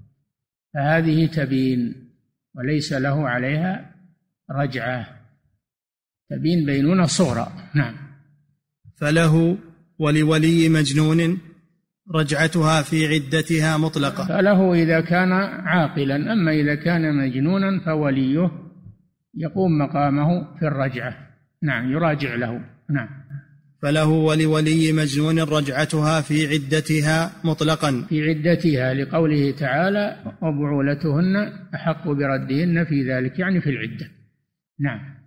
فهذه تبين وليس له عليها رجعة، تبين بينونة صغرى. نعم. فله ولولي مجنون رجعتها في عدتها مطلقة. فله إذا كان عاقلا، أما إذا كان مجنونا فوليه يقوم مقامه في الرجعة. نعم، يراجع له. نعم. فله ولولي مجنون رجعتها في عدتها مطلقا، في عدتها لقوله تعالى وبعولتهن أحق بردهن في ذلك، يعني في العدة. نعم.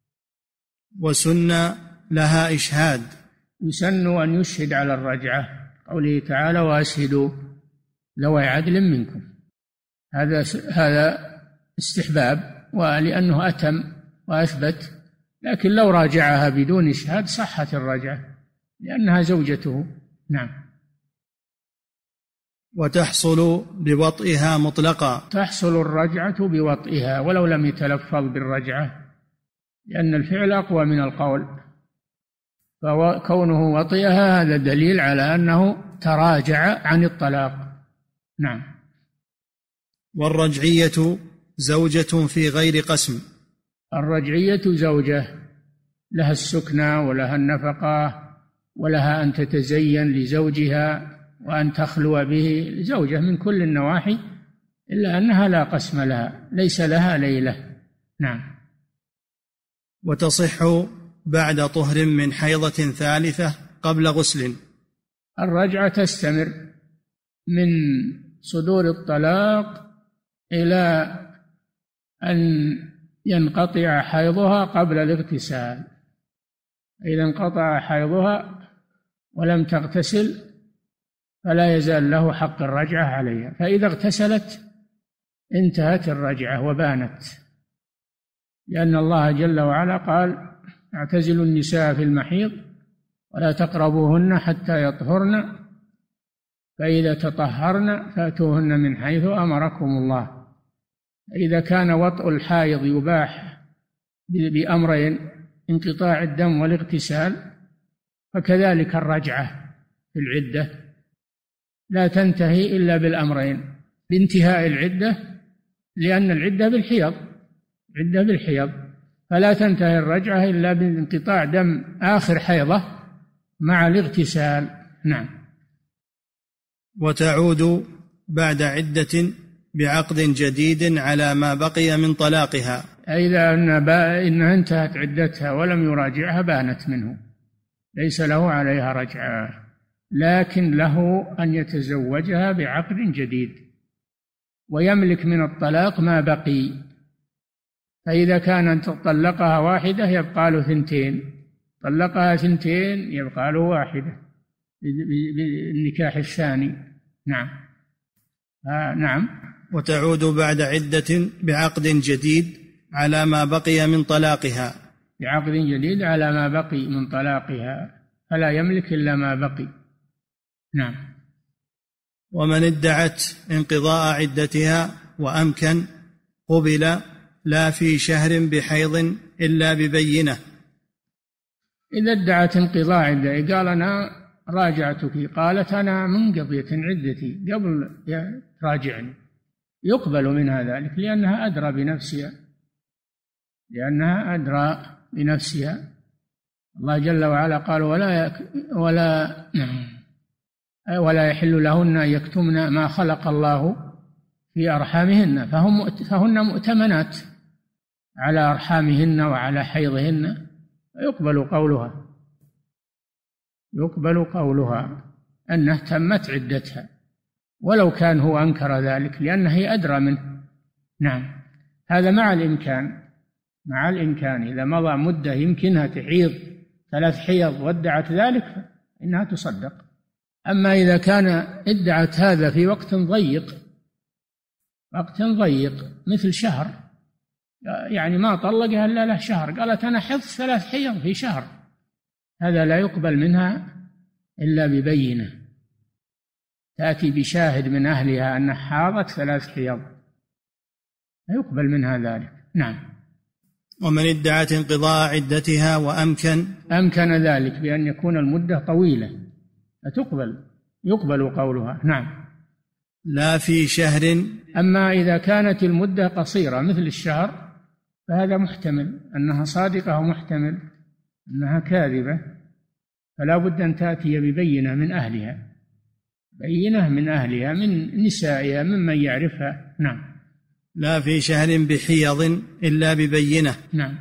وسن لها إشهاد، يسن أن يشهد على الرجعة، قوله تعالى وأشهدوا ذوي عدل منكم، هذا هذا استحباب ولأنه أتم وأثبت، لكن لو راجعها بدون إشهاد صحت الرجعة لأنها زوجته. نعم. وتحصل بوطئها مطلقا. تحصل الرجعة بوطئها ولو لم يتلفظ بالرجعة، لأن الفعل أقوى من القول، فكونه وطئها هذا دليل على أنه تراجع عن الطلاق. نعم. والرجعية زوجة في غير قسم. الرجعية زوجة لها السكنى ولها النفقة ولها أن تتزين لزوجها وأن تخلو به، زوجة من كل النواحي، إلا أنها لا قسم لها، ليس لها ليلة. نعم. وتصح بعد طهر من حيضة ثالثة قبل غسل. الرجعة تستمر من صدور الطلاق إلى أن ينقطع حيضها قبل الاغتسال. إذا انقطع حيضها ولم تغتسل فلا يزال له حق الرجعة عليها، فإذا اغتسلت انتهت الرجعة وبانت، لأن الله جل وعلا قال: اعتزلوا النساء في المحيض ولا تقربوهن حتى يطهرن فإذا تطهرن فأتوهن من حيث أمركم الله. إذا كان وطء الحائض يباح بأمرين: انقطاع الدم والاغتسال، فكذلك الرجعة في العدة لا تنتهي إلا بالأمرين: بانتهاء العدة، لأن العدة بالحيض، عدة بالحيض، فلا تنتهي الرجعة إلا بانقطاع دم آخر حيضة مع الاغتسال. نعم. وتعود بعد عدة بعقد جديد على ما بقي من طلاقها. إذا إنها انتهت عدتها ولم يراجعها بانت منه، ليس له عليها رجعة، لكن له أن يتزوجها بعقد جديد ويملك من الطلاق ما بقي. فإذا كان أن طلقها واحدة يبقى له ثنتين، طلقها ثنتين يبقى له واحدة بالنكاح الثاني. نعم. آه نعم. وتعود بعد عدة بعقد جديد على ما بقي من طلاقها. بعقد جديد على ما بقي من طلاقها، فلا يملك إلا ما بقي. نعم. ومن ادعت انقضاء عدتها وأمكن قبل لا في شهر بحيض إلا ببينة. إذا ادعت انقضاء عدتها، قال: أنا راجعتك، قالت: أنا منقضية عدتي قبل راجعني، يقبل منها ذلك، لأنها أدرى بنفسها، لأنها أدرى بنفسها. الله جل وعلا قال: ولا يك ولا ولا يحل لهن أن يكتمن ما خلق الله في أرحامهن، فهم فهن مؤتمنات على أرحامهن وعلى حيضهن، يقبل قولها يقبل قولها أنها تمت عدتها، ولو كان هو أنكر ذلك، لأنها هي أدرى منه. نعم. هذا مع الإمكان مع الإمكان إذا مضى مدة يمكنها تحيض ثلاث حيض وادعت ذلك إنها تصدق. أما إذا كان ادعت هذا في وقت ضيق وقت ضيق مثل شهر، يعني ما طلقها إلا له شهر، قالت: أنا حفظ ثلاث حيض في شهر، هذا لا يقبل منها إلا ببينة، تأتي بشاهد من أهلها أنها حاضت ثلاث حيض، لا يقبل منها ذلك. نعم. ومن ادعت انقضاء عدتها وأمكن أمكن ذلك بأن يكون المدة طويلة فتقبل يقبل قولها. نعم. لا في شهر. أما إذا كانت المدة قصيرة مثل الشهر فهذا محتمل أنها صادقة ومحتمل أنها كاذبة، فلا بد أن تأتي ببينة من أهلها، بينة من أهلها من نسائها ممن يعرفها. نعم. لا في شهر بحيض إلا ببينة. نعم.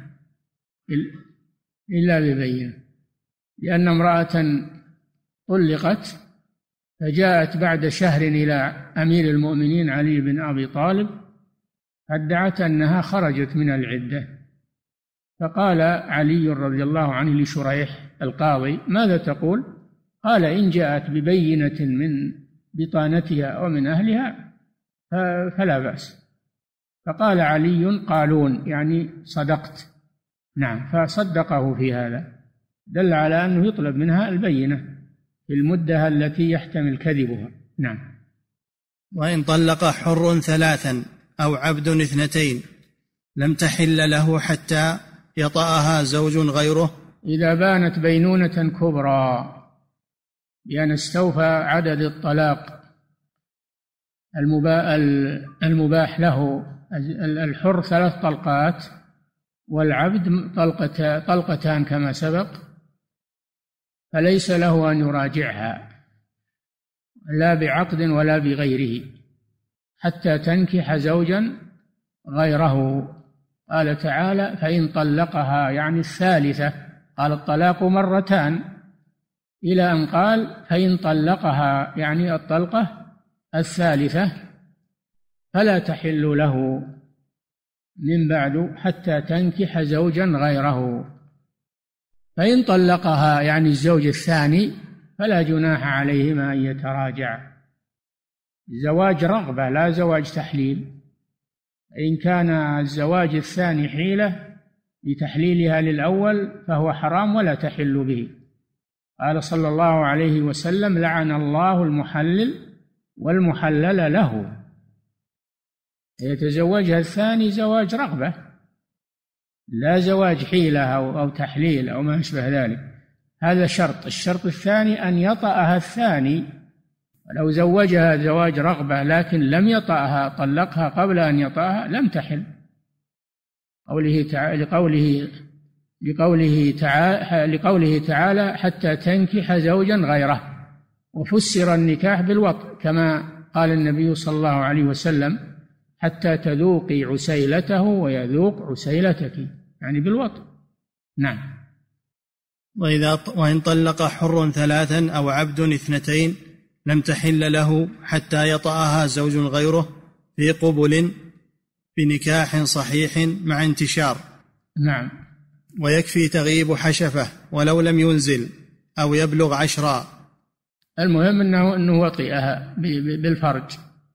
إلا ببينة، لأن امرأة طلقت فجاءت بعد شهر إلى أمير المؤمنين علي بن أبي طالب ادعت أنها خرجت من العدة، فقال علي رضي الله عنه لشريح القاضي: ماذا تقول؟ قال: إن جاءت ببينة من بطانتها أو من أهلها فلا بأس. فقال علي: قالون، يعني صدقت. نعم. فصدقه في هذا، دل على أنه يطلب منها البينة في المدة التي يحتمل كذبها. نعم. وإن طلق حر ثلاثا أو عبد اثنتين لم تحل له حتى يطأها زوج غيره إذا بانت بينونة كبرى بأن استوفى عدد الطلاق المباح له. الحر ثلاث طلقات والعبد طلقة طلقتان كما سبق، فليس له أن يراجعها لا بعقد ولا بغيره حتى تنكح زوجا غيره. قال تعالى: فإن طلقها، يعني الثالثة، قال الطلاق مرتان، إلى أن قال: فإن طلقها، يعني الطلقة الثالثة، فلا تحل له من بعد حتى تنكح زوجا غيره. فإن طلقها، يعني الزوج الثاني، فلا جناح عليهما أن يتراجع. زواج رغبة لا زواج تحليل. إن كان الزواج الثاني حيلة لتحليلها للأول فهو حرام ولا تحل به. قال صلى الله عليه وسلم: لعن الله المحلل والمحلل له. يتزوجها الثاني زواج رغبة لا زواج حيلة أو, أو تحليل أو ما أشبه ذلك. هذا شرط. الشرط الثاني أن يطأها الثاني. لو زوجها زواج رغبة لكن لم يطأها، طلقها قبل أن يطأها، لم تحل. قوله تعالى لقوله لقوله تعالى لقوله تعالى: حتى تنكح زوجا غيره. وفسر النكاح بالوطء كما قال النبي صلى الله عليه وسلم: حتى تذوقي عسيلته ويذوق عسيلتك، يعني بالوطء. نعم. وإذا وإن طلق حر ثلاثا أو عبد اثنتين لم تحل له حتى يطأها زوج غيره في قبل بنكاح صحيح مع انتشار. نعم. ويكفي تغيب حشفة ولو لم ينزل أو يبلغ عشرا. المهم أنه, أنه وطئها بالفرج،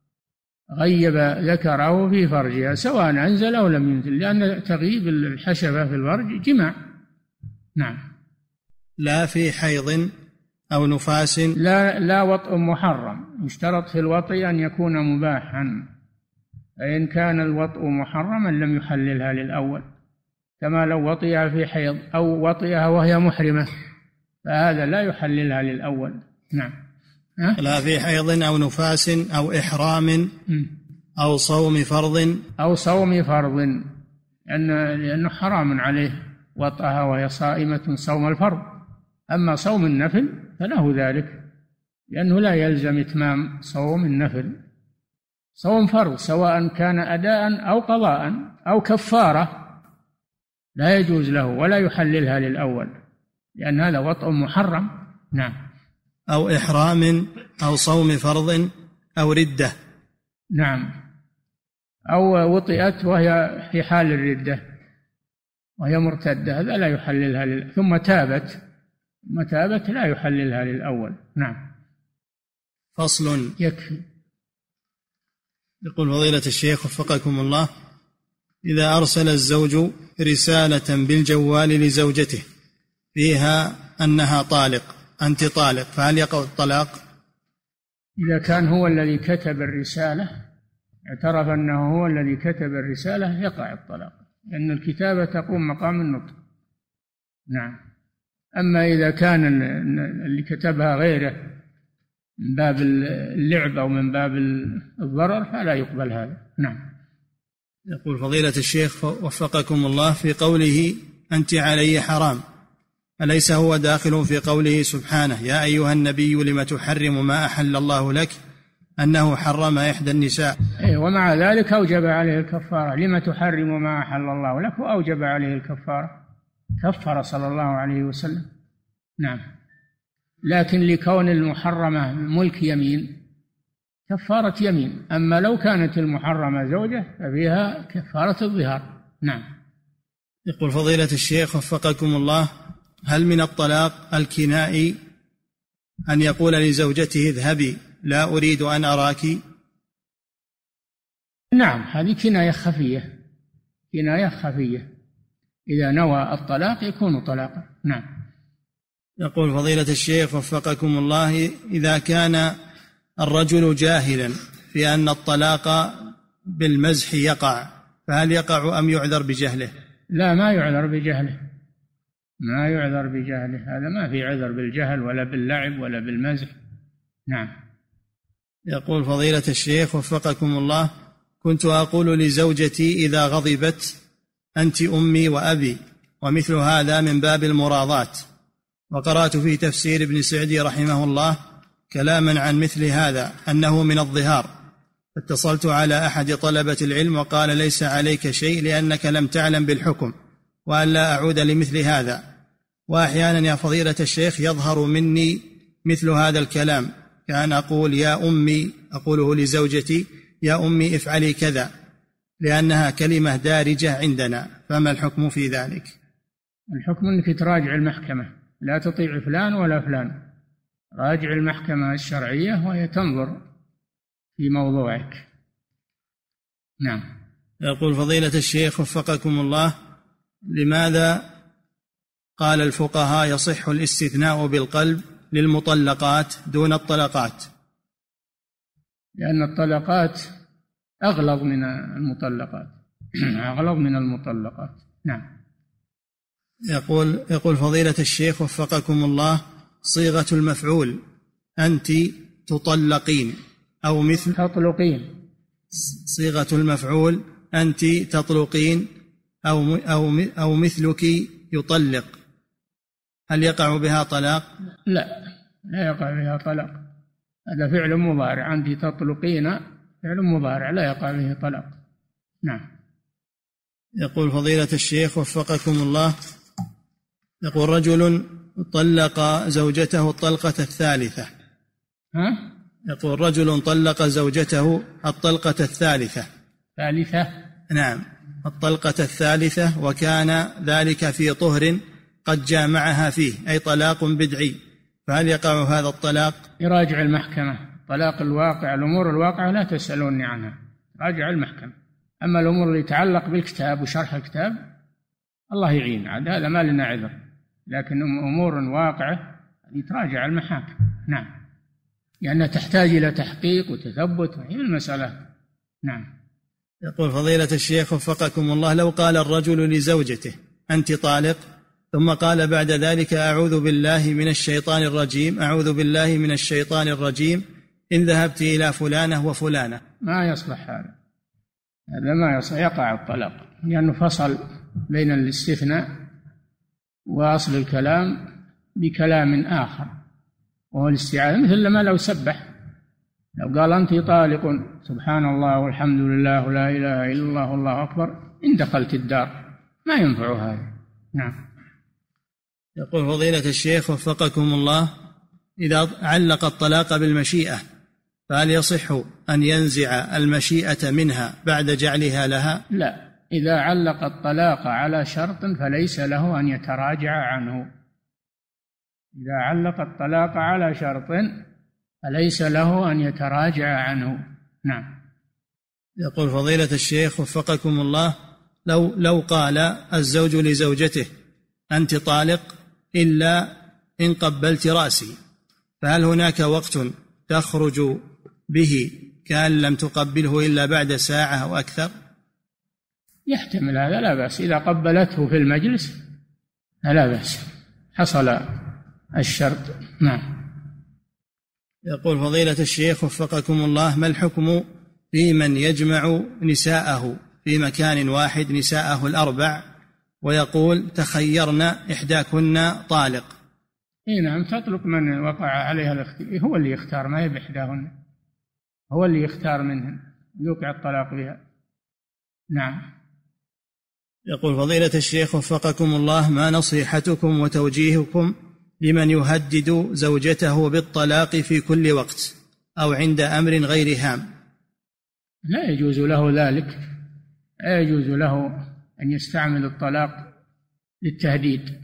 غيب ذكره في فرجها سواء أنزل أو لم ينزل، لأن تغيب الحشفة في الفرج جماع. نعم. لا في حيض أو نفاس. لا, لا وطء محرم. يشترط في الوطء أن يكون مباحا، فإن كان الوطء محرما لم يحللها للأول، كما لو وطئها في حيض أو وطئها وهي محرمة، فهذا لا يحللها للأول. نعم. أه؟ لا في حيض أو نفاس أو إحرام أو صوم فرض. أو صوم فرض، لأن لأنه حرام عليه وطئها وهي صائمة صوم الفرض. أما صوم النفل فله ذلك، لأنه لا يلزم إتمام صوم النفل. صوم فرض سواء كان أداء أو قضاء أو كفارة لا يجوز له ولا يحللها للأول، لأن هذا وطء محرم. نعم. أو إحرام أو صوم فرض أو ردة. نعم. أو وطئت وهي في حال الردة وهي مرتدة، هذا لا يحللها لل... ثم تابت ثم تابت لا يحللها للأول. نعم. فصل. يكفي. يقول فضيلة الشيخ وفقكم الله: إذا أرسل الزوج رسالة بالجوال لزوجته فيها أنها طالق أنت طالق، فهل يقع الطلاق؟ إذا كان هو الذي كتب الرسالة، اعترف أنه هو الذي كتب الرسالة، يقع الطلاق، لأن الكتابة تقوم مقام النطق. نعم. أما إذا كان اللي كتبها غيره من باب اللعب أو من باب الضرر فلا يقبل هذا. نعم. يقول فضيلة الشيخ وفقكم الله: في قوله أنت علي حرام، أليس هو داخل في قوله سبحانه: يا أيها النبي لم تحرم ما أحل الله لك، أنه حرم إحدى النساء؟ إيه، ومع ذلك أوجب عليه الكفارة. لم تحرم ما أحل الله لك، وأوجب عليه الكفارة، كفر صلى الله عليه وسلم. نعم. لكن لكون المحرمة ملك يمين كفارة يمين. أما لو كانت المحرمة زوجة ففيها كفارة الظهار. نعم. يقول فضيلة الشيخ وفقكم الله: هل من الطلاق الكنائي أن يقول لزوجته اذهبي لا أريد أن أراك؟ نعم، هذه كناية خفية، كناية خفية. إذا نوى الطلاق يكون طلاقا. نعم. يقول فضيلة الشيخ وفقكم الله: إذا كان الرجل جاهلا في أن الطلاق بالمزح يقع، فهل يقع أم يعذر بجهله؟ لا، ما يعذر بجهله، ما يعذر بجهله، هذا ما في عذر بالجهل ولا باللعب ولا بالمزح. نعم. يقول فضيلة الشيخ وفقكم الله: كنت أقول لزوجتي إذا غضبت: أنت أمي وأبي، ومثل هذا من باب المراضات، وقرأت في تفسير ابن سعدي رحمه الله كلاما عن مثل هذا أنه من الظهار، فاتصلت على أحد طلبة العلم وقال: ليس عليك شيء لأنك لم تعلم بالحكم، وأن لا أعود لمثل هذا. وأحيانا يا فضيلة الشيخ يظهر مني مثل هذا الكلام، كأن أقول يا أمي، أقوله لزوجتي: يا أمي افعلي كذا، لأنها كلمة دارجة عندنا، فما الحكم في ذلك؟ الحكم أنك تراجع المحكمة، لا تطيع فلان ولا فلان، راجع المحكمة الشرعية وهي تنظر في موضوعك. نعم. يقول فضيلة الشيخ وفقكم الله: لماذا قال الفقهاء يصح الاستثناء بالقلب للمطلقات دون الطلقات؟ لأن الطلقات أغلظ من المطلقات أغلظ من المطلقات. نعم. يقول يقول فضيلة الشيخ وفقكم الله: صيغة المفعول أنت تطلقين أو مثل تطلقين، صيغة المفعول أنت تطلقين أو أو أو مثلك يطلق، هل يقع بها طلاق؟ لا، لا يقع بها طلاق، هذا فعل مضارع، أنت تطلقين فعل مضارع لا يقع به طلاق. نعم. يقول فضيلة الشيخ وفقكم الله: يقول رجل طلق زوجته الطلقة الثالثة. ها؟ يقول رجل طلق زوجته الطلقة الثالثة. ثالثة؟ نعم، الطلقة الثالثة، وكان ذلك في طهر قد جامعها فيه، أي طلاق بدعي، فهل يقع هذا الطلاق؟ يراجع المحكمة. طلاق الواقع، الأمور الواقعة لا تسألوني عنها، راجع المحكمة. أما الأمور اللي تتعلق بالكتاب وشرح الكتاب الله يعين، عاد هذا ما لنا عذر، لكن أمور واقعة يتراجع المحاكم. نعم، لأنها تحتاج إلى تحقيق وتثبت، هي المسألة. نعم. يقول فضيلة الشيخ وفقكم الله: لو قال الرجل لزوجته أنت طالق، ثم قال بعد ذلك أعوذ بالله من الشيطان الرجيم، أعوذ بالله من الشيطان الرجيم إن ذهبت إلى فلانة وفلانة، ما يصلح هذا، هذا ما يصلح، يقع الطلاق، لأنه فصل بين الاستثناء وأصل الكلام بكلام آخر وهو الاستعاذة، مثل ما لو سبح، لو قال أنت طالق سبحان الله والحمد لله ولا إله إلا الله والله أكبر إن دخلت الدار، ما ينفع هذا. نعم. يقول فضيلة الشيخ وفقكم الله: إذا علق الطلاق بالمشيئة فهل يصح أن ينزع المشيئة منها بعد جعلها لها؟ لا، إذا علق الطلاق على شرط فليس له أن يتراجع عنه. إذا علق الطلاق على شرط فليس له أن يتراجع عنه. نعم. يقول فضيلة الشيخ وفقكم الله: لو لو قال الزوج لزوجته أنت طالق إلا إن قبلت رأسي، فهل هناك وقت تخرج به كأن لم تقبله إلا بعد ساعة أو أكثر؟ يحتمل هذا، لا بأس، إذا قبلته في المجلس لا بأس، حصل الشرط. نعم. يقول فضيلة الشيخ وفقكم الله: ما الحكم في من يجمع نساءه في مكان واحد، نساءه الأربع، ويقول تخيرنا إحداكن طالق؟ إيه نعم، تطلق من وقع عليها الاختيار، هو اللي يختار، ما هي بإحداهن، هو اللي يختار منهن يوقع الطلاق بها. نعم. يقول فضيلة الشيخ وفقكم الله: ما نصيحتكم وتوجيهكم لمن يهدد زوجته بالطلاق في كل وقت أو عند أمر غير هام؟ لا يجوز له ذلك، لا يجوز له أن يستعمل الطلاق للتهديد،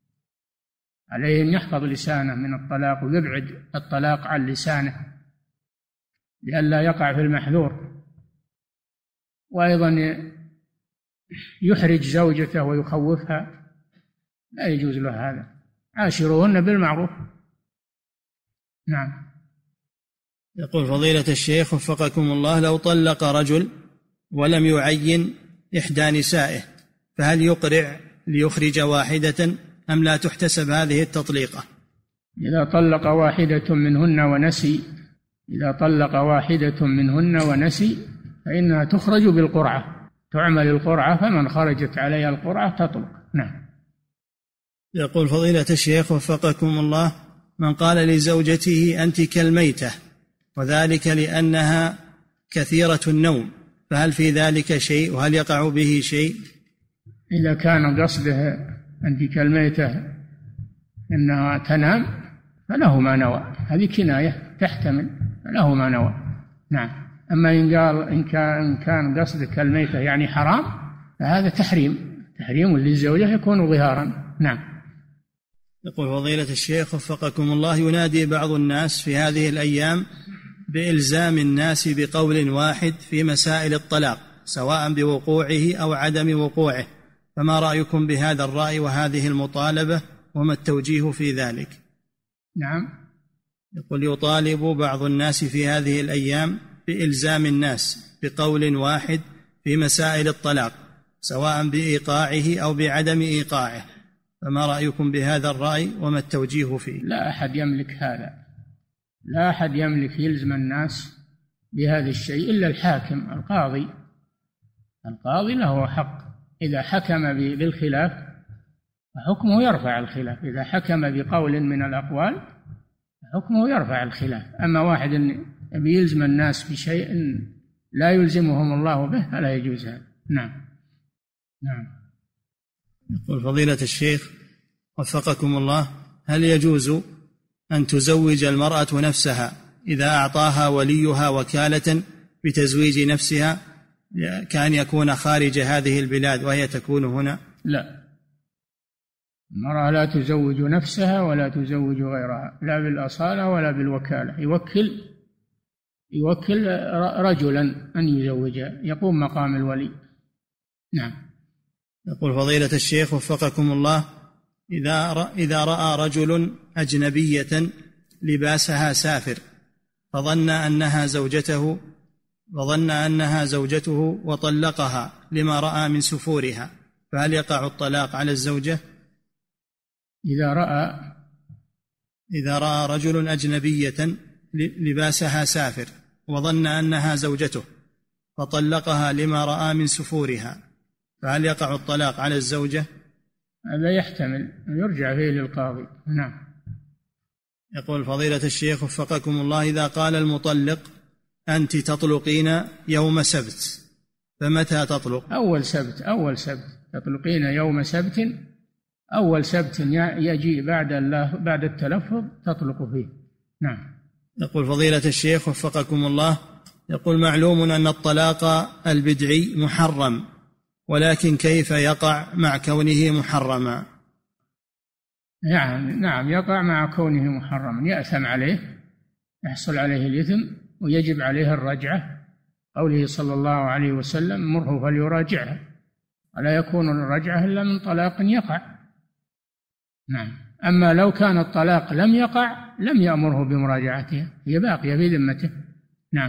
عليه أن يحفظ لسانه من الطلاق ويبعد الطلاق عن لسانه لئلا يقع في المحذور، وأيضا يحرج زوجته ويخوفها، لا يجوز له هذا. عاشروهن بالمعروف. نعم. يقول فضيلة الشيخ وفقكم الله، لو طلق رجل ولم يعين إحدى نسائه فهل يقرع ليخرج واحدة أم لا تحتسب هذه التطليقة؟ إذا طلق واحدة منهن ونسي إذا طلق واحدة منهن ونسي فإنها تخرج بالقرعة، تعمل القرعة، فمن خرجت عليها القرعة تطلق. نعم. يقول فضيلة الشيخ وفقكم الله، من قال لزوجته أنت كالميتة وذلك لأنها كثيرة النوم فهل في ذلك شيء وهل يقع به شيء؟ إذا كان قصده أنت كالميتة إنها تنام فله ما نوى، هذه كناية تحتمل، فله ما نوى. نعم. أما إن قال إن كان كان قصدك الميتة يعني حرام فهذا تحريم، تحريم للزوجة يكون ظهارا. نعم. يقول فضيلة الشيخ وفقكم الله، ينادي بعض الناس في هذه الأيام بإلزام الناس بقول واحد في مسائل الطلاق سواء بوقوعه أو عدم وقوعه، فما رأيكم بهذا الرأي وهذه المطالبة وما التوجيه في ذلك؟ نعم. يقول يطالب بعض الناس في هذه الأيام بإلزام الناس بقول واحد في مسائل الطلاق سواء بإيقاعه أو بعدم إيقاعه، فما رأيكم بهذا الرأي وما التوجيه فيه؟ لا أحد يملك هذا، لا أحد يملك يلزم الناس بهذا الشيء إلا الحاكم القاضي. القاضي له حق إذا حكم بالخلاف فحكمه يرفع الخلاف، إذا حكم بقول من الأقوال حكمه يرفع الخلاف. أما واحد يلزم الناس بشيء لا يلزمهم الله به فلا يجوز هذا. نعم. نعم. يقول فضيلة الشيخ وفقكم الله، هل يجوز أن تزوج المرأة نفسها إذا أعطاها وليها وكالة بتزويج نفسها كأن يكون خارج هذه البلاد وهي تكون هنا؟ لا، المرأة لا تزوج نفسها ولا تزوج غيرها، لا بالأصالة ولا بالوكالة. يوكل يوكل رجلا أن يزوجها، يقوم مقام الولي. نعم. يقول فضيلة الشيخ وفقكم الله، إذا إذا رأى رجل أجنبية لباسها سافر فظن أنها زوجته وظن أنها زوجته وطلقها لما رأى من سفورها، فهل يقع الطلاق على الزوجة؟ إذا رأى إذا رأى رجل أجنبية لباسها سافر وظن أنها زوجته فطلقها لما رأى من سفورها، فهل يقع الطلاق على الزوجة؟ هذا يحتمل يرجع فيه للقاضي. نعم. يقول فضيلة الشيخ وفقكم الله، إذا قال المطلق أنت تطلقين يوم سبت فمتى تطلق؟ أول سبت أول سبت تطلقين يوم سبت، أول سبت يجي بعد الله بعد التلفظ تطلق فيه. نعم. يقول فضيلة الشيخ وفقكم الله، يقول معلوم أن الطلاق البدعي محرم، ولكن كيف يقع مع كونه محرما؟ نعم نعم يقع مع كونه محرما، يأثم عليه، يحصل عليه الإثم ويجب عليه الرجعة، قوله صلى الله عليه وسلم مره فليراجعها، ولا يكون الرجعة إلا من طلاق يقع. نعم. أما لو كان الطلاق لم يقع لم يأمره بمراجعتها، هي باقية في ذمته. نعم.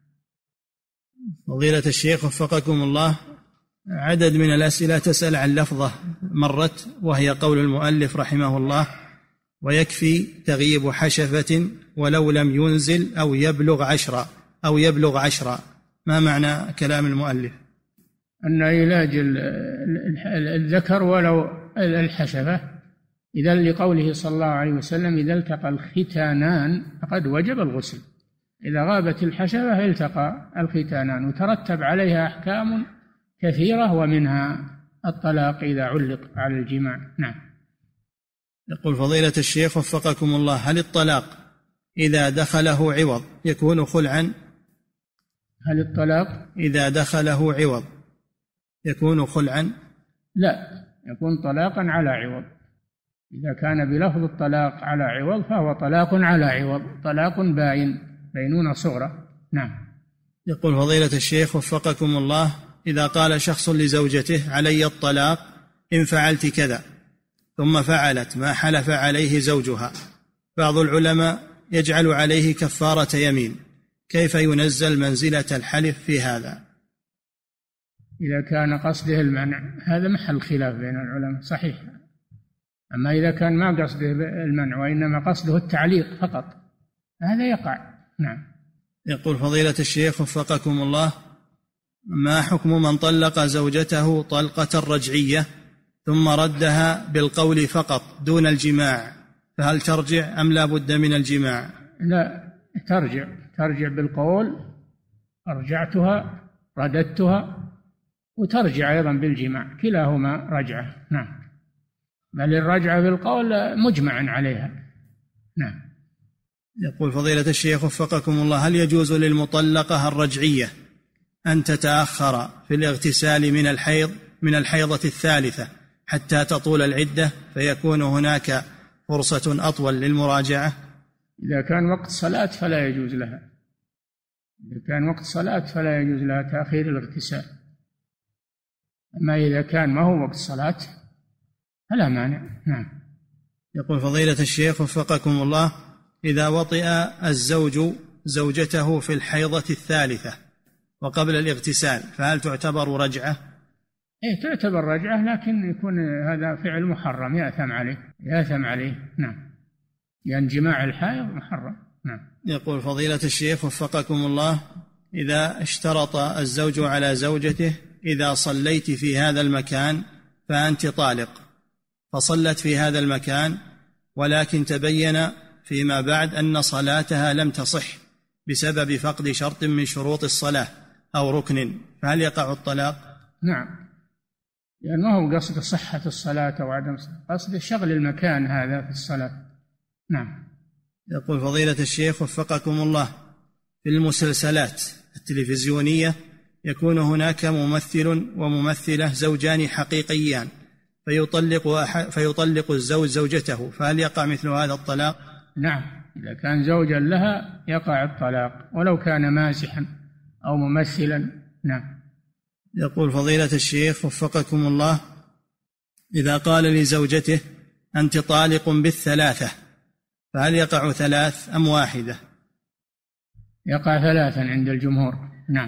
فضيلة الشيخ وفقكم الله، عدد من الأسئلة تسأل عن لفظة مرت وهي قول المؤلف رحمه الله ويكفي تغيب حشفة ولو لم ينزل أو يبلغ عشرة أو يبلغ عشرة، ما معنى كلام المؤلف؟ أن علاج الذكر ولو الحشفة، إذا لقوله صلى الله عليه وسلم إذا التقى الختانان فقد وجب الغسل، إذا غابت الحشفة التقى الختانان، وترتب عليها أحكام كثيرة ومنها الطلاق إذا علق على الجماع. نعم. يقول فضيلة الشيخ وفقكم الله، هل الطلاق إذا دخله عوض يكون خلعا؟ هل الطلاق إذا دخله عوض يكون خلعا؟ لا، يكون طلاقا على عوض. إذا كان بلفظ الطلاق على عوض فهو طلاق على عوض، طلاق باين، بينونة صغرى. نعم. يقول فضيلة الشيخ وفقكم الله، إذا قال شخص لزوجته علي الطلاق إن فعلت كذا ثم فعلت ما حلف عليه زوجها، بعض العلماء يجعل عليه كفارة يمين، كيف ينزل منزلة الحلف في هذا؟ إذا كان قصده المنع هذا محل خلاف بين العلماء، صحيح. أما إذا كان ما قصده المنع وإنما قصده التعليق فقط هذا يقع. نعم. يقول فضيلة الشيخ وفقكم الله: ما حكم من طلق زوجته طلقة رجعية ثم ردها بالقول فقط دون الجماع، فهل ترجع أم لا بد من الجماع؟ لا، ترجع ترجع بالقول أرجعتها رددتها، وترجع أيضا بالجماع، كلاهما رجعة. نعم. بل الرجعة بالقول مجمع عليها. نعم. يقول فضيلة الشيخ وفقكم الله: هل يجوز للمطلقة الرجعية أن تتأخر في الاغتسال من الحيض من الحيضة الثالثة حتى تطول العدة فيكون هناك فرصة أطول للمراجعة؟ إذا كان وقت صلاة فلا يجوز لها، إذا كان وقت صلاة فلا يجوز لها تأخير الاغتسال. أما إذا كان ما هو وقت صلاة فلا مانع. نعم. يقول فضيلة الشيخ وفقكم الله: إذا وطئ الزوج زوجته في الحيضة الثالثة وقبل الاغتسال فهل تعتبر رجعة؟ إيه، تعتبر رجعة، لكن يكون هذا فعل محرم يأثم عليه يأثم عليه. نعم، لأن جماع الحائض محرم. نعم. يقول فضيلة الشيخ وفقكم الله: إذا اشترط الزوج على زوجته إذا صليت في هذا المكان فأنت طالق، فصلت في هذا المكان ولكن تبين فيما بعد أن صلاتها لم تصح بسبب فقد شرط من شروط الصلاة أو ركن، فهل يقع الطلاق؟ نعم، لأنه يعني هو قصد صحة الصلاة أو عدم صحة، قصد شغل المكان هذا في الصلاة. نعم. يقول فضيلة الشيخ وفقكم الله: في المسلسلات التلفزيونية يكون هناك ممثل وممثلة زوجان حقيقيان فيطلق, أح... فيطلق الزوج زوجته، فهل يقع مثل هذا الطلاق؟ نعم، إذا كان زوجا لها يقع الطلاق ولو كان مازحا أو ممثلا. نعم. يقول فضيلة الشيخ وفقكم الله: إذا قال لزوجته أنت طالق بالثلاثة فهل يقع ثلاث أم واحدة؟ يقع ثلاثا عند الجمهور. نعم.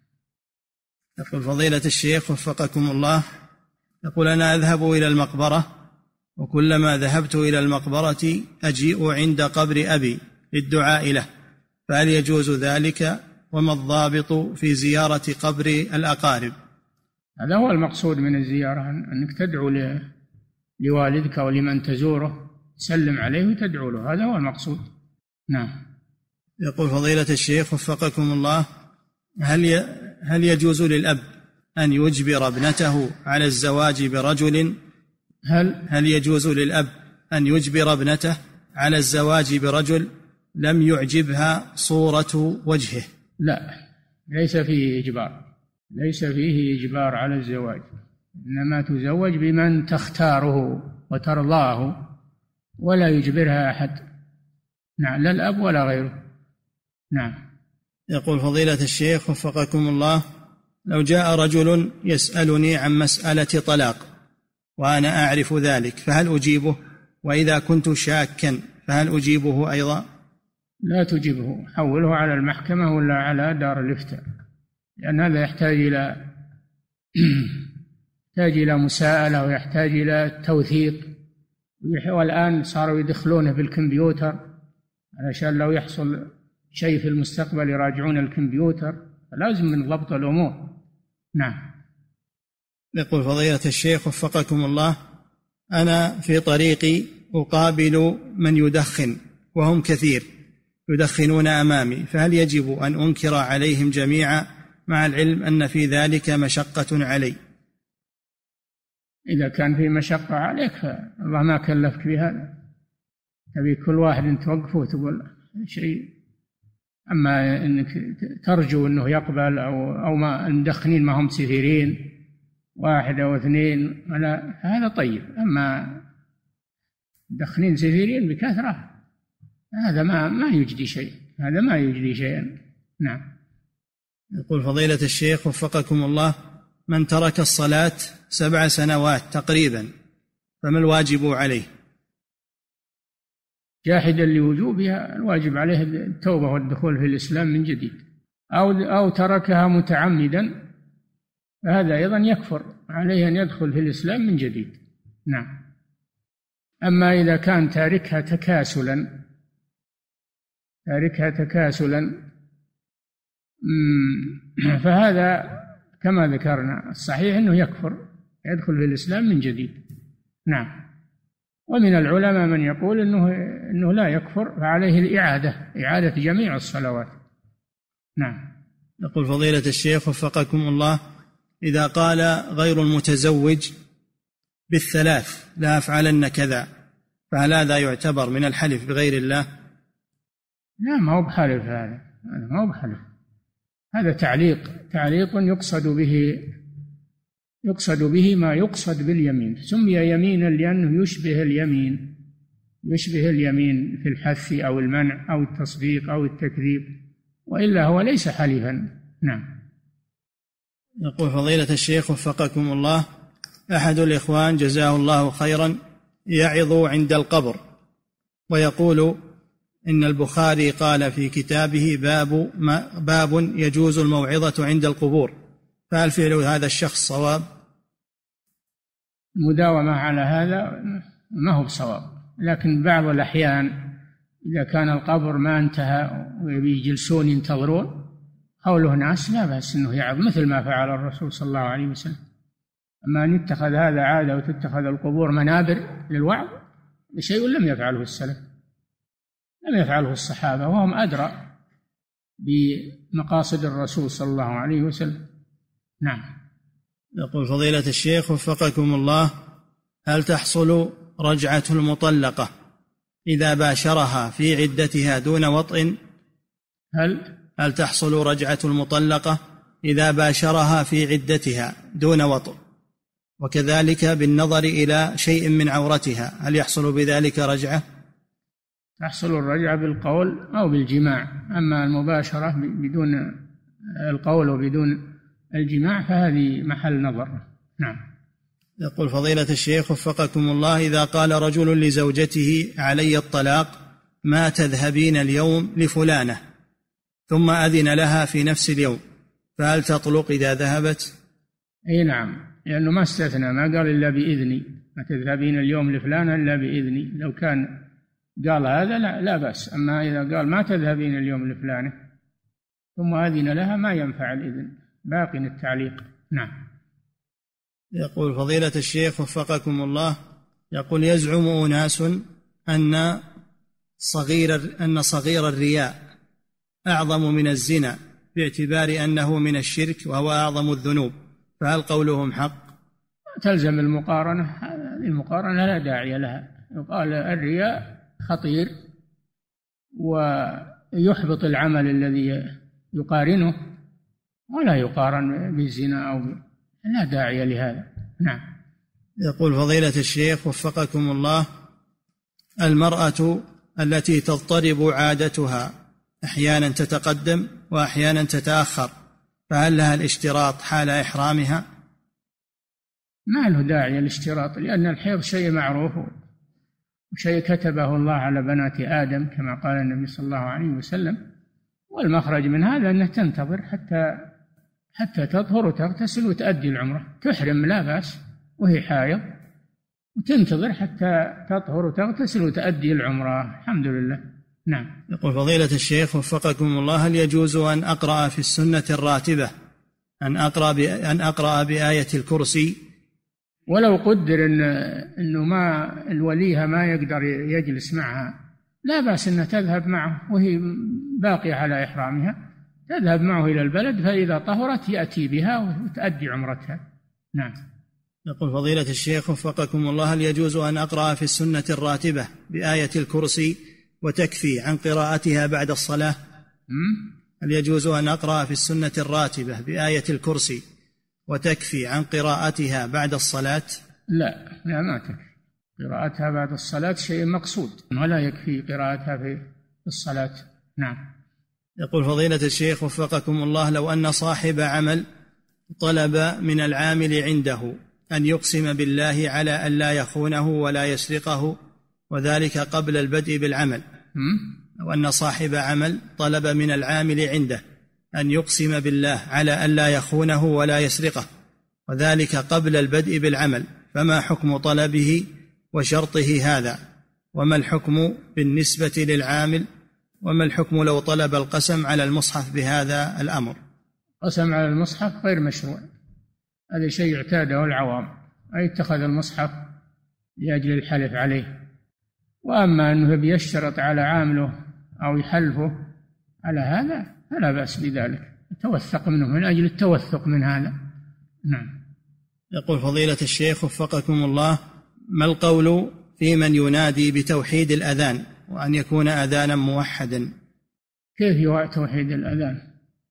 يقول فضيلة الشيخ وفقكم الله: يقول أنا أذهب إلى المقبرة وكلما ذهبت إلى المقبرة أجيء عند قبر أبي للدعاء له، فهل يجوز ذلك؟ وما الضابط في زيارة قبر الأقارب؟ هذا هو المقصود من الزيارة، أنك تدعو لوالدك ولمن تزوره، تسلم عليه وتدعو له، هذا هو المقصود. نعم. يقول فضيلة الشيخ وفقكم الله: هل هل يجوز للأب أن يجبر ابنته على الزواج برجل هل هل يجوز للأب أن يجبر ابنته على الزواج برجل لم يعجبها صورة وجهه؟ لا، ليس فيه إجبار، ليس فيه إجبار على الزواج، إنما تزوج بمن تختاره وترضاه ولا يجبرها أحد. نعم، لا الأب ولا غيره. نعم. يقول فضيلة الشيخ وفقكم الله: لو جاء رجل يسألني عن مسألة طلاق وأنا أعرف ذلك فهل أجيبه؟ وإذا كنت شاكا فهل أجيبه أيضا؟ لا تجيبه، حوله على المحكمة ولا على دار الإفتاء، لأن هذا يحتاج إلى يحتاج إلى مساءلة ويحتاج إلى توثيق، والآن صاروا يدخلونه بالكمبيوتر علشان لو يحصل شيء في المستقبل يراجعون الكمبيوتر، فلازم من ضبط الأمور. نعم. يقول فضيلة الشيخ وفقكم الله: أنا في طريقي أقابل من يدخن وهم كثير يدخنون أمامي، فهل يجب أن أنكر عليهم جميعا مع العلم أن في ذلك مشقة علي؟ إذا كان في مشقة عليك فالله ما كلفك بهذا، تبي كل واحد توقفه وتقول شيء. أما أنك ترجو أنه يقبل أو أو ما المدخنين ما هم كثيرين، واحد أو اثنين، لا، هذا طيب. أما مدخنين كثيرين بكثرة هذا ما ما يجدي شيء، هذا ما يجدي شيئا. نعم. يقول فضيلة الشيخ وفقكم الله: من ترك الصلاة سبع سنوات تقريبا فما الواجب عليه؟ جاحدا لوجوبها الواجب عليه التوبة والدخول في الإسلام من جديد، أو أو تركها متعمدا فهذا أيضا يكفر، عليه أن يدخل في الإسلام من جديد. نعم. أما إذا كان تاركها تكاسلا تاركها تكاسلا فهذا كما ذكرنا الصحيح أنه يكفر، يدخل في الإسلام من جديد. نعم. ومن العلماء من يقول أنه, إنه لا يكفر، فعليه الإعادة، إعادة جميع الصلوات. نعم. يقول فضيلة الشيخ وفقكم الله: إذا قال غير المتزوج بالثلاث لا أفعلن كذا، فهل هذا يعتبر من الحلف بغير الله؟ لا، ما هو بحلف، هذا ما هو بحلف، هذا تعليق تعليق يقصد به يقصد به ما يقصد باليمين. سمي يمينا لأنه يشبه اليمين يشبه اليمين في الحث أو المنع أو التصديق أو التكذيب، وإلا هو ليس حلفا. نعم. يقول فضيلة الشيخ وفقكم الله: أحد الإخوان جزاه الله خيرا يعظ عند القبر ويقول إن البخاري قال في كتابه باب, ما باب يجوز الموعظة عند القبور، فهل فعل هذا الشخص صواب؟ المداومة على هذا ما هو بصواب، لكن بعض الأحيان إذا كان القبر ما انتهى ويجلسون ينتظرون حوله ناس لا بأس أنه يعظ، مثل ما فعل الرسول صلى الله عليه وسلم. أما أن يتخذ هذا عادة وتتخذ القبور منابر للوعظ شيء لم يفعله السلف، لم يفعله الصحابة، وهم أدرى بمقاصد الرسول صلى الله عليه وسلم. نعم. يقول فضيلة الشيخ وفقكم الله: هل تحصل رجعة المطلقة إذا باشرها في عدتها دون وطء؟ هل هل تحصل رجعة المطلقة إذا باشرها في عدتها دون وطء، وكذلك بالنظر إلى شيء من عورتها، هل يحصل بذلك رجعة؟ تحصل الرجعة بالقول أو بالجماع، أما المباشرة بدون القول وبدون الجماع فهذه محل نظر. نعم. يقول فضيلة الشيخ وفقكم الله: إذا قال رجل لزوجته علي الطلاق ما تذهبين اليوم لفلانة، ثم أذن لها في نفس اليوم، فهل تطلق إذا ذهبت؟ أي نعم، لأنه ما استثنى، ما قال إلا بإذني، ما تذهبين اليوم لفلانة إلا بإذني. لو كان قال هذا لا, لا بأس، أما إذا قال ما تذهبين اليوم لفلانة ثم أذن لها ما ينفع الإذن، باقي التعليق. نعم. يقول فضيلة الشيخ وفقكم الله: يقول يزعم أناس أن صغير أن صغير الرياء أعظم من الزنا باعتبار أنه من الشرك وهو أعظم الذنوب، فهل قولهم حق؟ تلزم المقارنة، المقارنة لا داعي لها. يقال الرياء خطير ويحبط العمل الذي يقارنه، ولا يقارن بالزنا أو لا داعي لهذا. نعم. يقول فضيلة الشيخ وفقكم الله: المرأة التي تضطرب عادتها أحيانا تتقدم وأحيانا تتأخر، فهل لها الاشتراط حال إحرامها؟ ما له داعي الاشتراط، لأن الحيض شيء معروف وشيء كتبه الله على بنات آدم كما قال النبي صلى الله عليه وسلم، والمخرج من هذا أنها تنتظر حتى حتى تطهر وتغتسل وتؤدي العمرة، تحرم لا بأس وهي حائض، وتنتظر حتى تطهر وتغتسل وتؤدي العمرة. الحمد لله. نعم. يقول فضيلة الشيخ وفقكم الله: هل يجوز أن أقرأ في السنة الراتبة أن أقرأ أن أقرأ بآية الكرسي؟ ولو قدر إن إنه ما الوليها ما يقدر يجلس معها لا بأس أن تذهب معه وهي باقية على إحرامها، تذهب معه إلى البلد، فإذا طهرت يأتي بها وتؤدي عمرتها. نعم. يقول فضيلة الشيخ وفقكم الله: هل يجوز أن أقرأ في السنة الراتبة بآية الكرسي وتكفي عن قراءتها بعد الصلاة؟ هل يجوز أن أقرأ في السنة الراتبة بآية الكرسي وتكفي عن قراءتها بعد الصلاة؟ لا لا ما تكفي قراءتها بعد الصلاة، شيء مقصود، ولا يكفي قراءتها في الصلاة. نعم. يقول فضيلة الشيخ وفقكم الله: لو أن صاحب عمل طلب من العامل عنده أن يقسم بالله على أن لا يخونه ولا يسرقه وذلك قبل البدء بالعمل، وأن صاحب عمل طلب من العامل عنده أن يقسم بالله على ألا يخونه ولا يسرقه، وذلك قبل البدء بالعمل، فما حكم طلبه وشرطه هذا؟ وما الحكم بالنسبة للعامل؟ وما الحكم لو طلب القسم على المصحف بهذا الأمر؟ قسم على المصحف غير مشروع، هذا شيء اعتاده العوام، أي اتخذ المصحف لأجل الحلف عليه. وأما أنه بيشترط على عامله أو يحلفه على هذا فلا بأس بذلك، توثق منه من أجل التوثق من هذا. نعم. يقول فضيلة الشيخ وفقكم الله: ما القول في من ينادي بتوحيد الأذان وأن يكون أذانا موحدا؟ كيف هو توحيد الأذان؟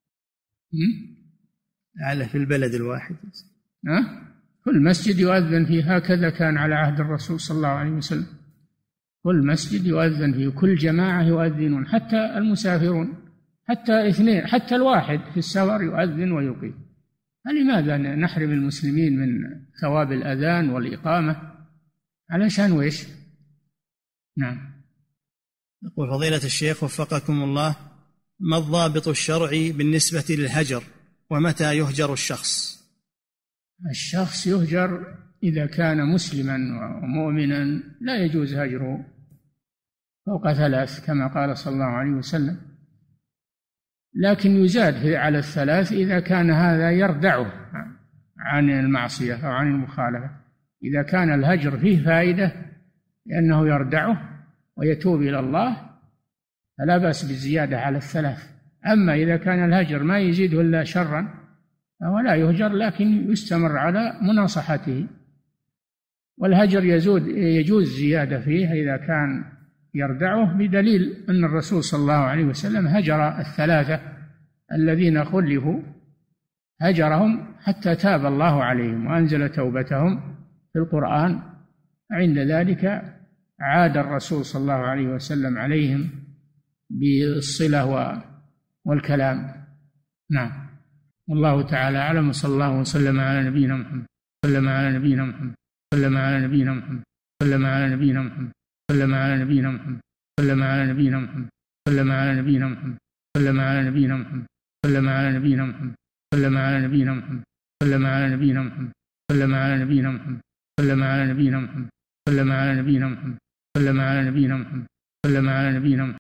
على في البلد الواحد. أه؟ كل مسجد يؤذن فيه، هكذا كان على عهد الرسول صلى الله عليه وسلم، كل مسجد يؤذن فيه، كل جماعة يؤذنون، حتى المسافرون، حتى اثنين، حتى الواحد في السفر يؤذن ويقيم. فلماذا نحرم المسلمين من ثواب الأذان والإقامة؟ علشان ويش؟ نعم. يقول فضيلة الشيخ وفقكم الله: ما الضابط الشرعي بالنسبة للهجر؟ ومتى يهجر الشخص؟ الشخص يهجر إذا كان مسلما ومؤمنا، لا يجوز هجره فوق ثلاث كما قال صلى الله عليه وسلم، لكن يزاد على الثلاث إذا كان هذا يردعه عن المعصية أو عن المخالفة. إذا كان الهجر فيه فائدة لأنه يردعه ويتوب إلى الله فلا بأس بالزيادة على الثلاث. أما إذا كان الهجر ما يزيده إلا شرا فهو لا يهجر، لكن يستمر على مناصحته. والهجر يزود يجوز زيادة فيه إذا كان يردعه، بدليل أن الرسول صلى الله عليه وسلم هجر الثلاثة الذين خلفوا، هجرهم حتى تاب الله عليهم وأنزل توبتهم في القرآن. عند ذلك عاد الرسول صلى الله عليه وسلم عليهم بالصلة والكلام. نعم. والله تعالى أعلم، وصلى الله وسلم على نبينا محمد سلم على نبينا محمد سلم على نبينا محمد سلم على نبينا محمد سلم على نبينا محمد سلم على نبينا محمد سلم على نبينا محمد سلم على نبينا محمد سلم على نبينا محمد سلم على نبينا محمد سلم على نبينا محمد سلم على نبينا محمد سلم على نبينا محمد سلم على نبينا محمد سلم على نبينا محمد سلم على نبينا محمد